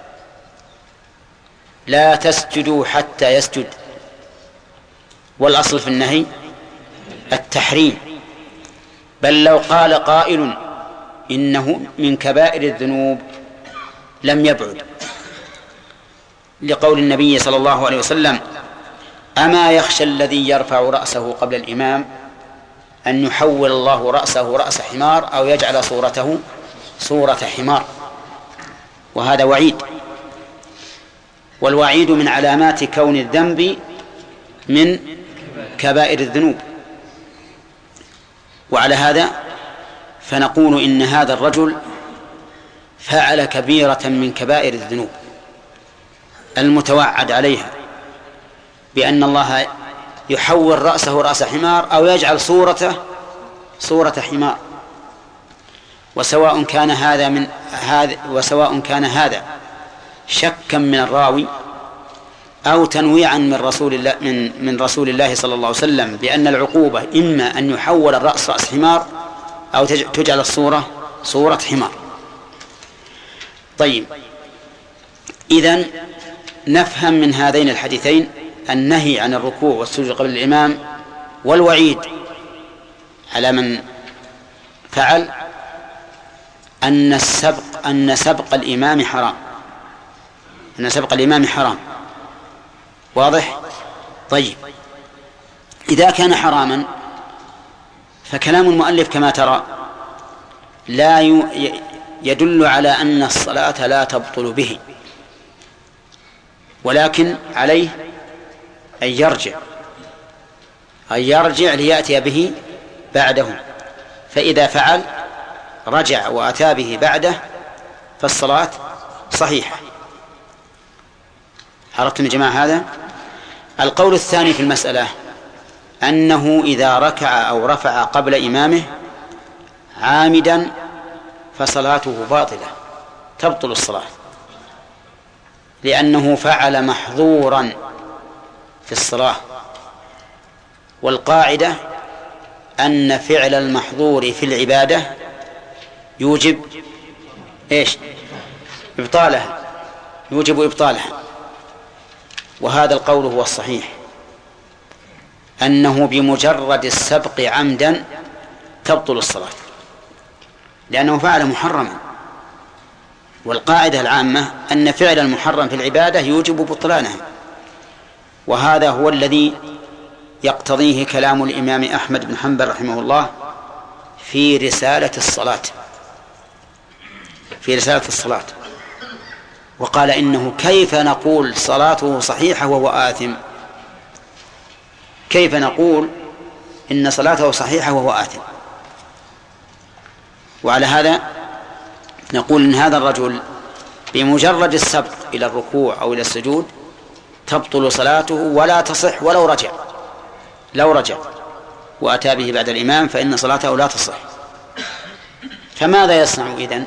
لا تسجدوا حتى يسجد. والأصل في النهي التحريم، بل لو قال قائل إنه من كبائر الذنوب لم يبعد، لقول النبي صلى الله عليه وسلم: أما يخشى الذي يرفع رأسه قبل الإمام أن يحول الله رأسه رأس حمار أو يجعل صورته صورة حمار. وهذا وعيد، والوعيد من علامات كون الذنب من كبائر الذنوب. وعلى هذا فنقول إن هذا الرجل فعل كبيرة من كبائر الذنوب المتوعد عليها، بأن الله يحول رأسه رأس حمار أو يجعل صورته صورة حمار. وسواء كان هذا من هذا وسواء كان هذا شكا من الراوي أو تنويعا من رسول الله من من رسول الله صلى الله عليه وسلم بأن العقوبة إما أن يحول الرأس رأس حمار أو تجعل الصورة صورة حمار. طيب، إذن نفهم من هذين الحديثين النهي عن الركوع والسجود قبل الإمام، والوعيد على من فعل أن السبق أن سبق الإمام حرام، أن سبق الإمام حرام. واضح؟ طيب، إذا كان حراما فكلام المؤلف كما ترى لا يدل على أن الصلاة لا تبطل به، ولكن عليه أن يرجع أن يرجع ليأتي به بعده. فإذا فعل رجع وأتى به بعده فالصلاة صحيحة. عرفتم يا جماعة هذا؟ القول الثاني في المسألة أنه إذا ركع أو رفع قبل إمامه عامدا فصلاته باطلة، تبطل الصلاة، لأنه فعل محظورا في الصلاة. والقاعدة أن فعل المحظور في العبادة يوجب إيش؟ إبطالها، يوجب إبطالها. وهذا القول هو الصحيح، أنه بمجرد السبق عمدا تبطل الصلاة، لأنه فعل محرما، والقاعدة العامة أن فعل المحرم في العبادة يوجب بطلانها، وهذا هو الذي يقتضيه كلام الإمام أحمد بن حنبل رحمه الله في رسالة الصلاة في رسالة الصلاة وقال إنه كيف نقول صلاته صحيحة وهو آثم؟ كيف نقول إن صلاته صحيحة وهو آثم؟ وعلى هذا نقول إن هذا الرجل بمجرد السبق إلى الركوع أو إلى السجود تبطل صلاته ولا تصح ولو رجع لو رجع وأتى به بعد الإمام فإن صلاته لا تصح. فماذا يصنع إذن؟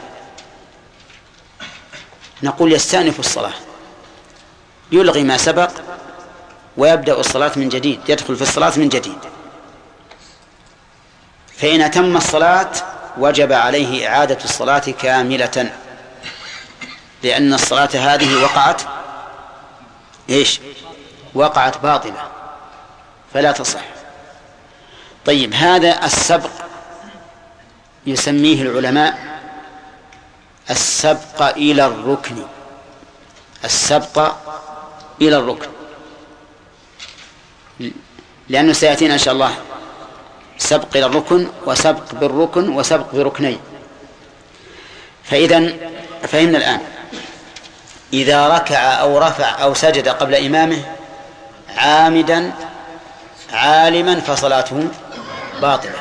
نقول يستأنف الصلاة، يلغي ما سبق ويبدأ الصلاة من جديد، يدخل في الصلاة من جديد. فإن أتم الصلاة وجب عليه إعادة الصلاة كاملة، لأن الصلاة هذه وقعت إيش؟ وقعت باطلة فلا تصح. طيب، هذا السبق يسميه العلماء السبق إلى الركن، السبق إلى الركن، لأنه سيأتينا إن شاء الله سبق إلى الركن وسبق بالركن وسبق بركنين. فإذن فهمنا الآن إذا ركع أو رفع أو سجد قبل إمامه عامدا عالما فصلاته باطلة.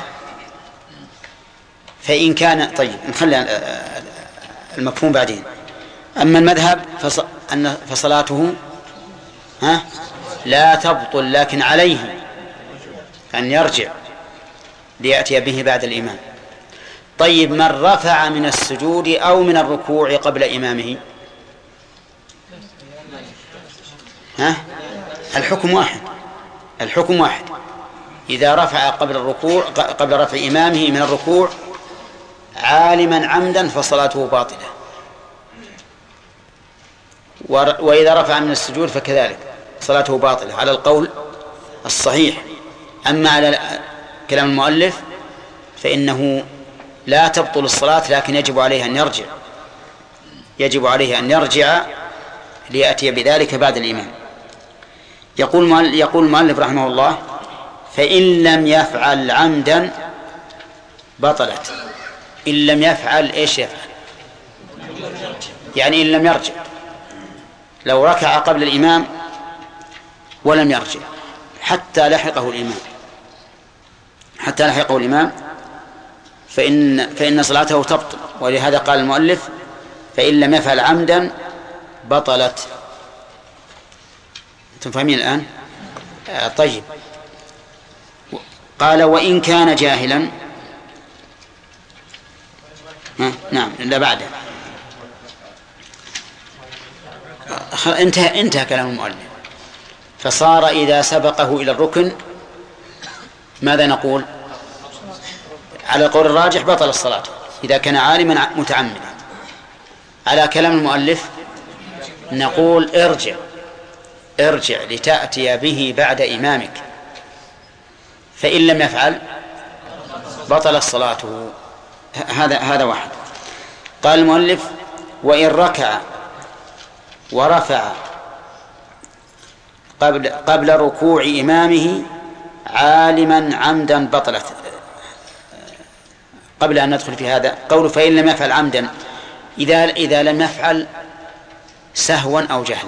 فإن كان طيب نخلي المفهوم بعدين. أما المذهب أن فصلاته ها لا تبطل، لكن عليه أن يرجع ليأتي به بعد الإمام. طيب، من رفع من السجود أو من الركوع قبل إمامه ها الحكم واحد الحكم واحد إذا رفع قبل الركوع قبل رفع إمامه من الركوع عالما عمدا فصلاته باطلة، وإذا رفع من السجود فكذلك صلاته باطلة على القول الصحيح. أما على كلام المؤلف فإنه لا تبطل الصلاة، لكن يجب عليه أن يرجع يجب عليه أن يرجع ليأتي بذلك بعد الإمام. يقول يقول المؤلف رحمه الله: فإن لم يفعل عمدا بطلت. إن لم يفعل إيش يفعل؟ يعني إن لم يرجع، لو ركع قبل الإمام ولم يرجع حتى لحقه الإمام حتى لحقه الإمام فإن فإن صلاته تبطل. ولهذا قال المؤلف: فإن لم يفعل عمدا بطلت. أنتم فاهمين الآن؟ آه طيب. قال: وإن كان جاهلا. آه نعم لا بعده انتهى انتهى كلام المؤلف. فصار إذا سبقه إلى الركن ماذا نقول؟ على القول الراجح بطل الصلاة إذا كان عالما متعمدا. على كلام المؤلف نقول: ارجع ارجع لتأتي به بعد إمامك. فإن لم يفعل بطل صلاته. هذا هذا واحد. قال المؤلف: وإن ركع ورفع قبل قبل ركوع إمامه عالما عمدا بطلت. قبل أن ندخل في هذا قول فإن لم يفعل عمدا، إذا إذا لم يفعل سهوا أو جهلا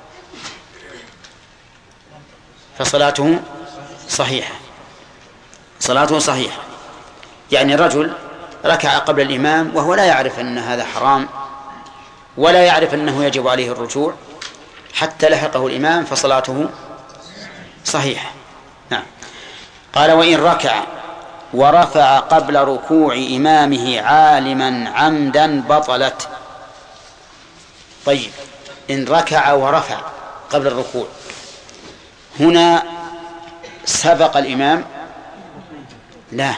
فصلاته صحيحة صلاته صحيحة. يعني الرجل ركع قبل الإمام وهو لا يعرف أن هذا حرام ولا يعرف أنه يجب عليه الرجوع حتى لحقه الإمام فصلاته صحيحة. نعم. قال: وإن ركع ورفع قبل ركوع إمامه عالما عمدا بطلت. طيب، إن ركع ورفع قبل الركوع هنا سبق الإمام؟ لا،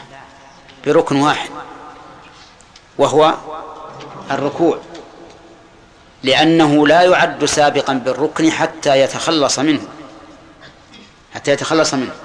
بركن واحد وهو الركوع. لأنه لا يعد سابقا بالركن حتى يتخلص منه حتى يتخلص منه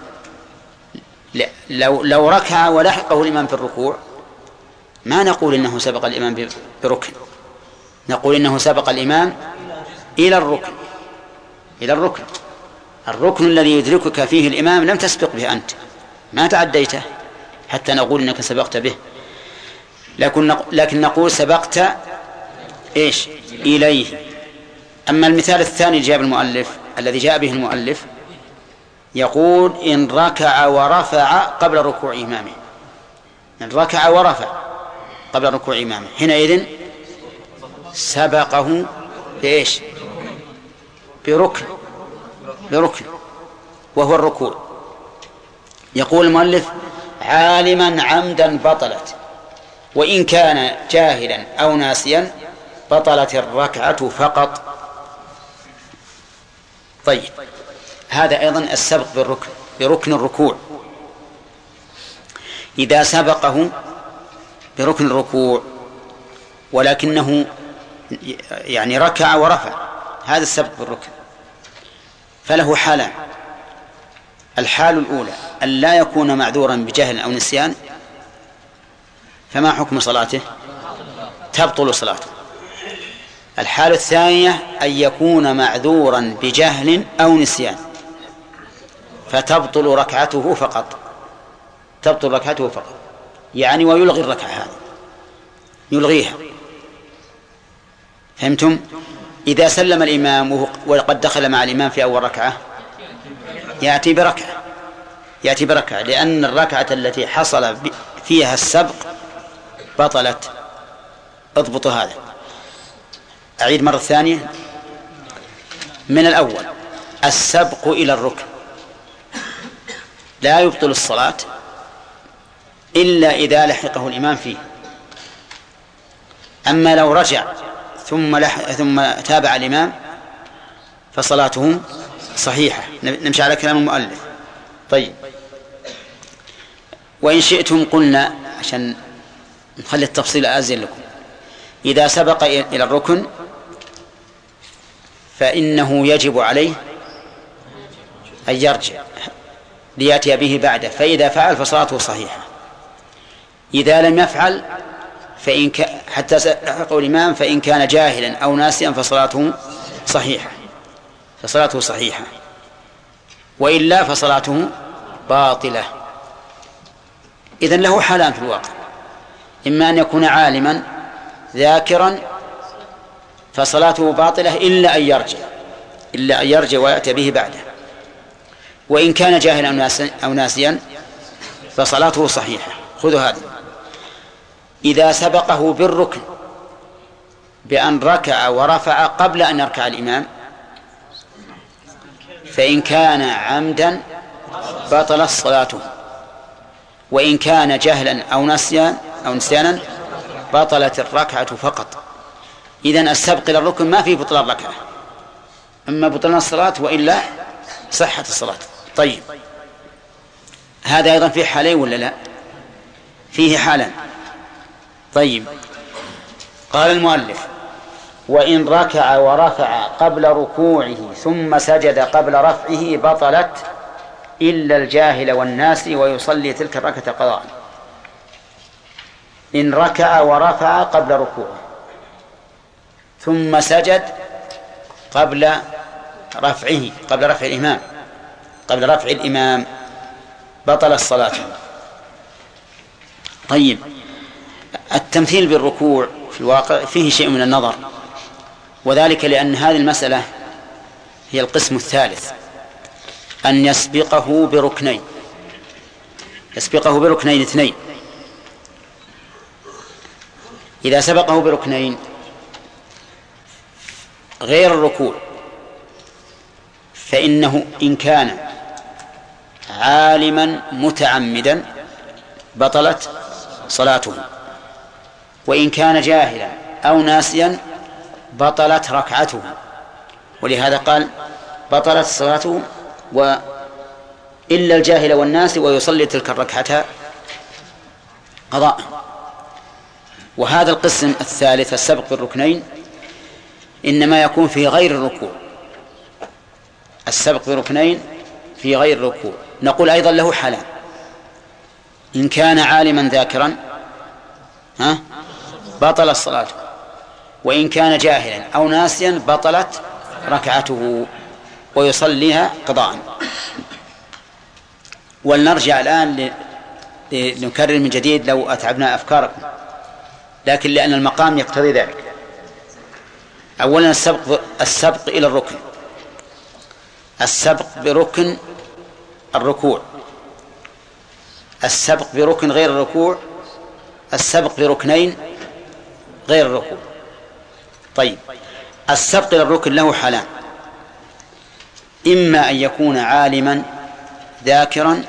لو لو ركع ولحقه الإمام في الركوع ما نقول إنه سبق الإمام بركن، نقول إنه سبق الإمام إلى الركن إلى الركن الركن الذي يدركك فيه الإمام لم تسبق به أنت، ما تعديته حتى نقول إنك سبقت به، لكن لكن نقول سبقت إيش إليه. أما المثال الثاني جاء المؤلف الذي جاء به المؤلف يقول إن ركع ورفع قبل ركوع إمامه، إن ركع ورفع قبل ركوع إمامه حينئذ سبقه بإيش بركن بركن وهو الركوع. يقول المؤلف عالما عمدا بطلت، وإن كان جاهلا أو ناسيا بطلت الركعة فقط. طيب هذا أيضا السبق بالركن بركن الركوع. إذا سبقه بركن الركوع ولكنه يعني ركع ورفع، هذا السبق بالركن، فله حالان. الحال الأولى أن لا يكون معذورا بجهل أو نسيان، فما حكم صلاته؟ تبطل صلاته. الحالة الثانية أن يكون معذورا بجهل أو نسيان، فتبطل ركعته فقط، تبطل ركعته فقط، يعني ويلغي الركعة هذه، يلغيها. فهمتم؟ إذا سلم الإمام وقد دخل مع الإمام في أول ركعة يأتي بركعة يأتي بركعة لأن الركعة التي حصل فيها السبق بطلت. اضبطوا هذا. أعيد مرة ثانية من الأول. السبق إلى الركن لا يبطل الصلاة إلا إذا لحقه الإمام فيه. أما لو رجع ثم لح... ثم تابع الإمام فصلاته صحيحة. نمشي على كلام المؤلف. طيب وإن شئتم قلنا عشان نخلي التفصيل أزين لكم، إذا سبق إلى الركن فإنه يجب عليه أن يرجع ليأتي به بعده، فإذا فعل فصلاته صحيحة. إذا لم يفعل فإن ك... حتى لحقه الإمام فإن كان جاهلا أو ناسيا فصلاته صحيحة فصلاته صحيحة وإلا فصلاته باطلة. إذن له حالان في الواقع: إما أن يكون عالما ذاكرا فصلاته باطلة إلا أن يرجع إلا أن يرجع ويأتي به بعده، وإن كان جاهلا أو ناسيا فصلاته صحيحة. خذوا هذا. إذا سبقه بالركن بأن ركع ورفع قبل أن يركع الإمام فإن كان عمدا بطلت صلاته، وإن كان جهلا أو نسيان أو نسيانا بطلت الركعة فقط. إذن السبق إلى الركن ما فيه بطلان الركعة، أما بطلان الصلاة وإلا صحة الصلاة. طيب هذا أيضا فيه حالين ولا لا؟ فيه حالا. طيب قال المؤلف: وإن ركع ورفع قبل ركوعه ثم سجد قبل رفعه بطلت إلا الجاهل والناس ويصلي تلك الركعة قضاء. إن ركع ورفع قبل ركوعه ثم سجد قبل رفعه قبل رفع الإمام قبل رفع الإمام بطل الصلاة. طيب التمثيل بالركوع في الواقع فيه شيء من النظر، وذلك لأن هذه المسألة هي القسم الثالث، أن يسبقه بركنين يسبقه بركنين اثنين. إذا سبقه بركنين غير الركوع فإنه إن كان عالما متعمدا بطلت صلاته، وإن كان جاهلا أو ناسيا بطلت ركعته. ولهذا قال بطلت صلاته وإلا الجاهل والناس ويصلي تلك الركعة قضاء. وهذا القسم الثالث السبق بالركنين إنما يكون في غير الركوع. السبق بركنين في غير الركوع. نقول أيضا له حالان: إن كان عالما ذاكرا ها بطل الصلاة، وإن كان جاهلا أو ناسيا بطلت ركعته ويصليها قضاء. ولنرجع الآن لنكرر من جديد لو أتعبنا أفكاركم، لكن لأن المقام يقتضي ذلك. أولا السبق, السبق إلى الركن. السبق بركن الركوع، السبق بركن غير الركوع، السبق بركنين غير الركوع. طيب، السبق إلى الركن له حالان: إما أن يكون عالما ذاكرا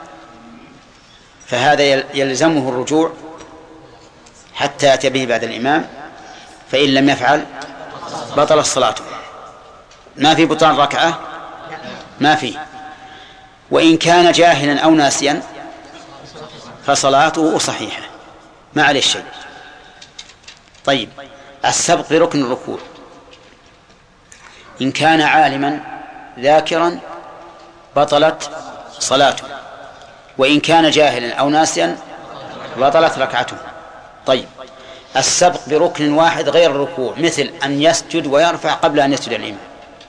فهذا يلزمه الرجوع حتى يأتي به بعد الإمام، فإن لم يفعل بطل الصلاة. ما في بطلان ركعة، ما في. وإن كان جاهلا أو ناسيا فصلاته صحيحة ما عليه شيء. طيب، السبق بركن الركوع: إن كان عالما ذاكرا بطلت صلاته، وإن كان جاهلا أو ناسيا بطلت ركعته. طيب، السبق بركن واحد غير الركوع، مثل أن يسجد ويرفع قبل أن يسجد الإمام.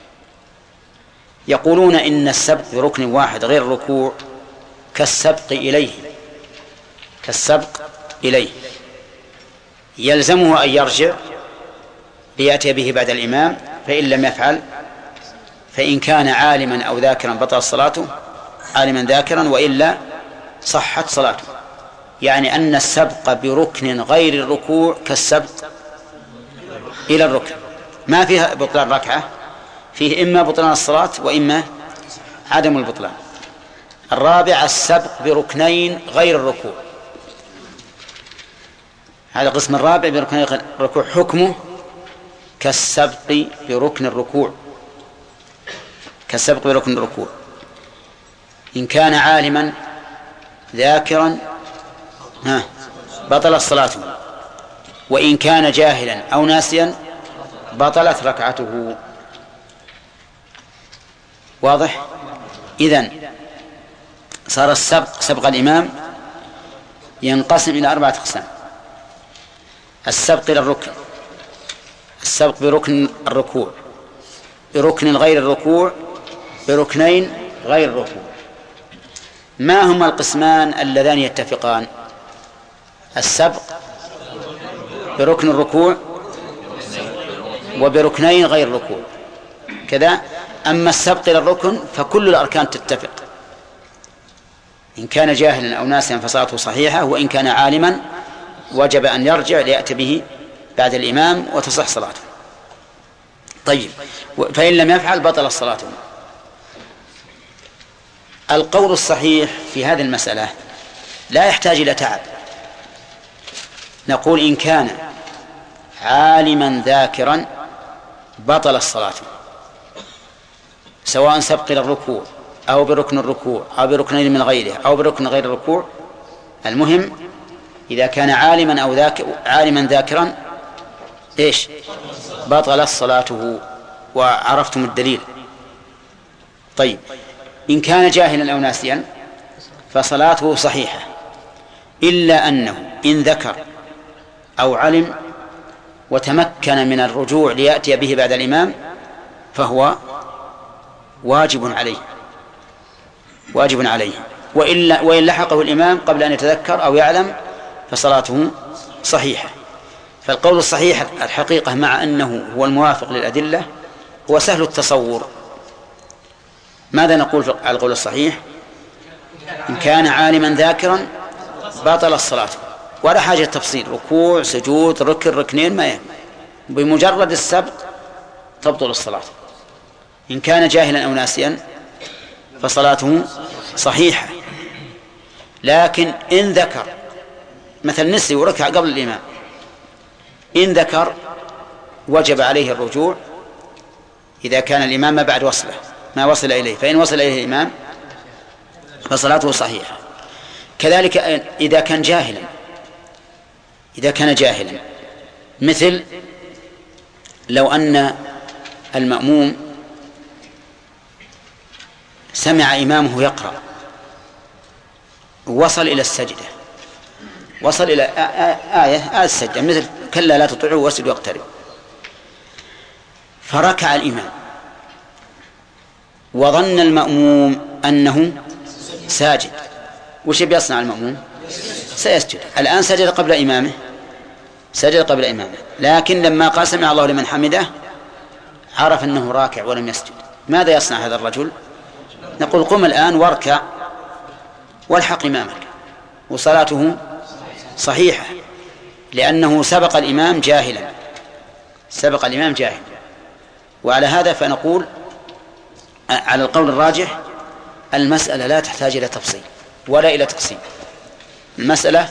يقولون إن السبق بركن واحد غير الركوع كالسبق إليه، كالسبق إليه يلزمه أن يرجع ليأتي به بعد الإمام، فإن لم يفعل فإن كان عالما أو ذاكرا بطل صلاته، عالما ذاكرا، وإلا صحت صلاته. يعني أن السبق بركن غير الركوع كالسبق إلى الركن، ما فيها بطلان ركعة، فيه إما بطلان الصلاة وإما عدم البطلان. الرابع السبق بركنين غير الركوع. هذا القسم الرابع بركنين غير الركوع حكمه كالسبق بركن الركوع، كالسبق بركن الركوع. إن كان عالما ذاكرا ها بطل الصلاة، وإن كان جاهلا أو ناسيا بطلت ركعته. واضح؟ إذن صار السبق سبق الإمام ينقسم إلى أربعة أقسام: السبق إلى الركن، السبق بركن الركوع، بركن غير الركوع، بركنين غير الركوع. ما هما القسمان اللذان يتفقان؟ السبق بركن الركوع وبركنين غير الركوع كذا. أما السبق إلى الركن فكل الأركان تتفق، إن كان جاهلا أو ناسيا فصلاته صحيحة، وإن كان عالما وجب أن يرجع ليأتي به بعد الإمام وتصح صلاته. طيب، فإن لم يفعل بطل الصلاة. القول الصحيح في هذه المسألة لا يحتاج إلى تعب. نقول إن كان عالما ذاكرا بطل الصلاة، سواء سبق إلى الركوع أو بركن الركوع أو بركنين من غيره أو بركن غير الركوع. المهم إذا كان عالما أو ذاكر عالما ذاكرا إيش بطل صلاته، وعرفتم الدليل. طيب، إن كان جاهلا أو ناسيا فصلاته صحيحة، إلا أنه إن ذكر أو علم وتمكن من الرجوع ليأتي به بعد الإمام فهو واجب عليه، واجب عليه. وإلا وإن لحقه الإمام قبل أن يتذكر أو يعلم فصلاته صحيحة. فالقول الصحيح الحقيقة مع أنه هو الموافق للأدلة هو سهل التصور. ماذا نقول على القول الصحيح؟ إن كان عالما ذاكرا بطل الصلاة، ولا حاجة تفصيل، ركوع سجود ركن ركنين، ما يهم، بمجرد السبق تبطل الصلاة. إن كان جاهلا أو ناسيا فصلاته صحيحة، لكن إن ذكر مثل نسي وركع قبل الإمام، إن ذكر وجب عليه الرجوع إذا كان الإمام ما بعد وصله ما وصل إليه، فإن وصل إليه الإمام فصلاته صحيحة. كذلك إذا كان جاهلا، إذا كان جاهلا مثل لو أن المأموم سمع إمامه يقرأ وصل إلى السجدة، وصل إلى آية آية السجدة مثل كلا لا تطيعه واسجد واقترب، فركع الإمام وظن المأموم أنه ساجد، وش بيصنع المأموم؟ سيسجد. الآن سجد قبل إمامه، سجد قبل إمامه، لكن لما قال سمع الله لمن حمده عرف أنه راكع ولم يسجد. ماذا يصنع هذا الرجل؟ نقول قم الآن واركع والحق إمامك، وصلاته صحيحة لأنه سبق الإمام جاهلا، سبق الإمام جاهلا. وعلى هذا فنقول على القول الراجح المسألة لا تحتاج إلى تفصيل ولا إلى تقسيم. المسألة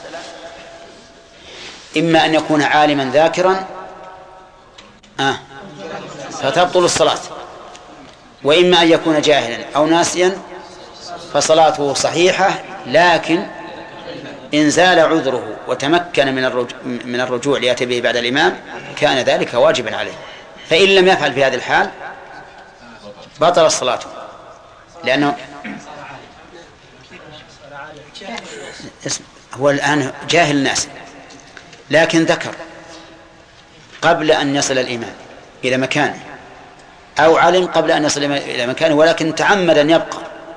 إما أن يكون عالما ذاكرا آه فتبطل الصلاة، وإما أن يكون جاهلا أو ناسيا فصلاته صحيحة، لكن إن زال عذره وتمكن من الرجوع, من الرجوع ليأتي به بعد الإمام كان ذلك واجبا عليه، فإن لم يفعل في هذه الحال بطل الصلاة، لأنه هو الآن جاهل الناس لكن ذكر قبل أن يصل الإمام إلى مكانه، أو علم قبل أن يصل إلى مكانه ولكن تعمد أن يبقى،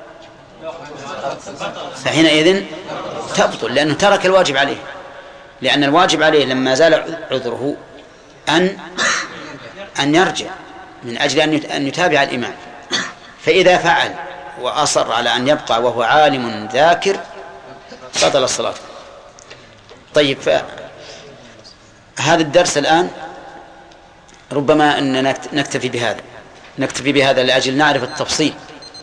فحينئذ تبطل لأنه ترك الواجب عليه، لأن الواجب عليه لما زال عذره أن أن يرجع من أجل أن يتابع الإمام، فإذا فعل وأصر على أن يبقى وهو عالم ذاكر بطل الصلاة. طيب، فهذا الدرس الآن ربما أن نكتفي بهذا نكتفي بهذا لأجل نعرف التفصيل،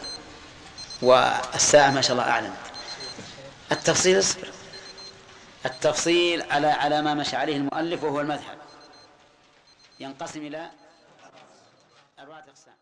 والساعة ما شاء الله أعلم. التفصيل التفصيل على على ما مشى عليه المؤلف وهو المذهب، ينقسم إلى أربعة أقسام.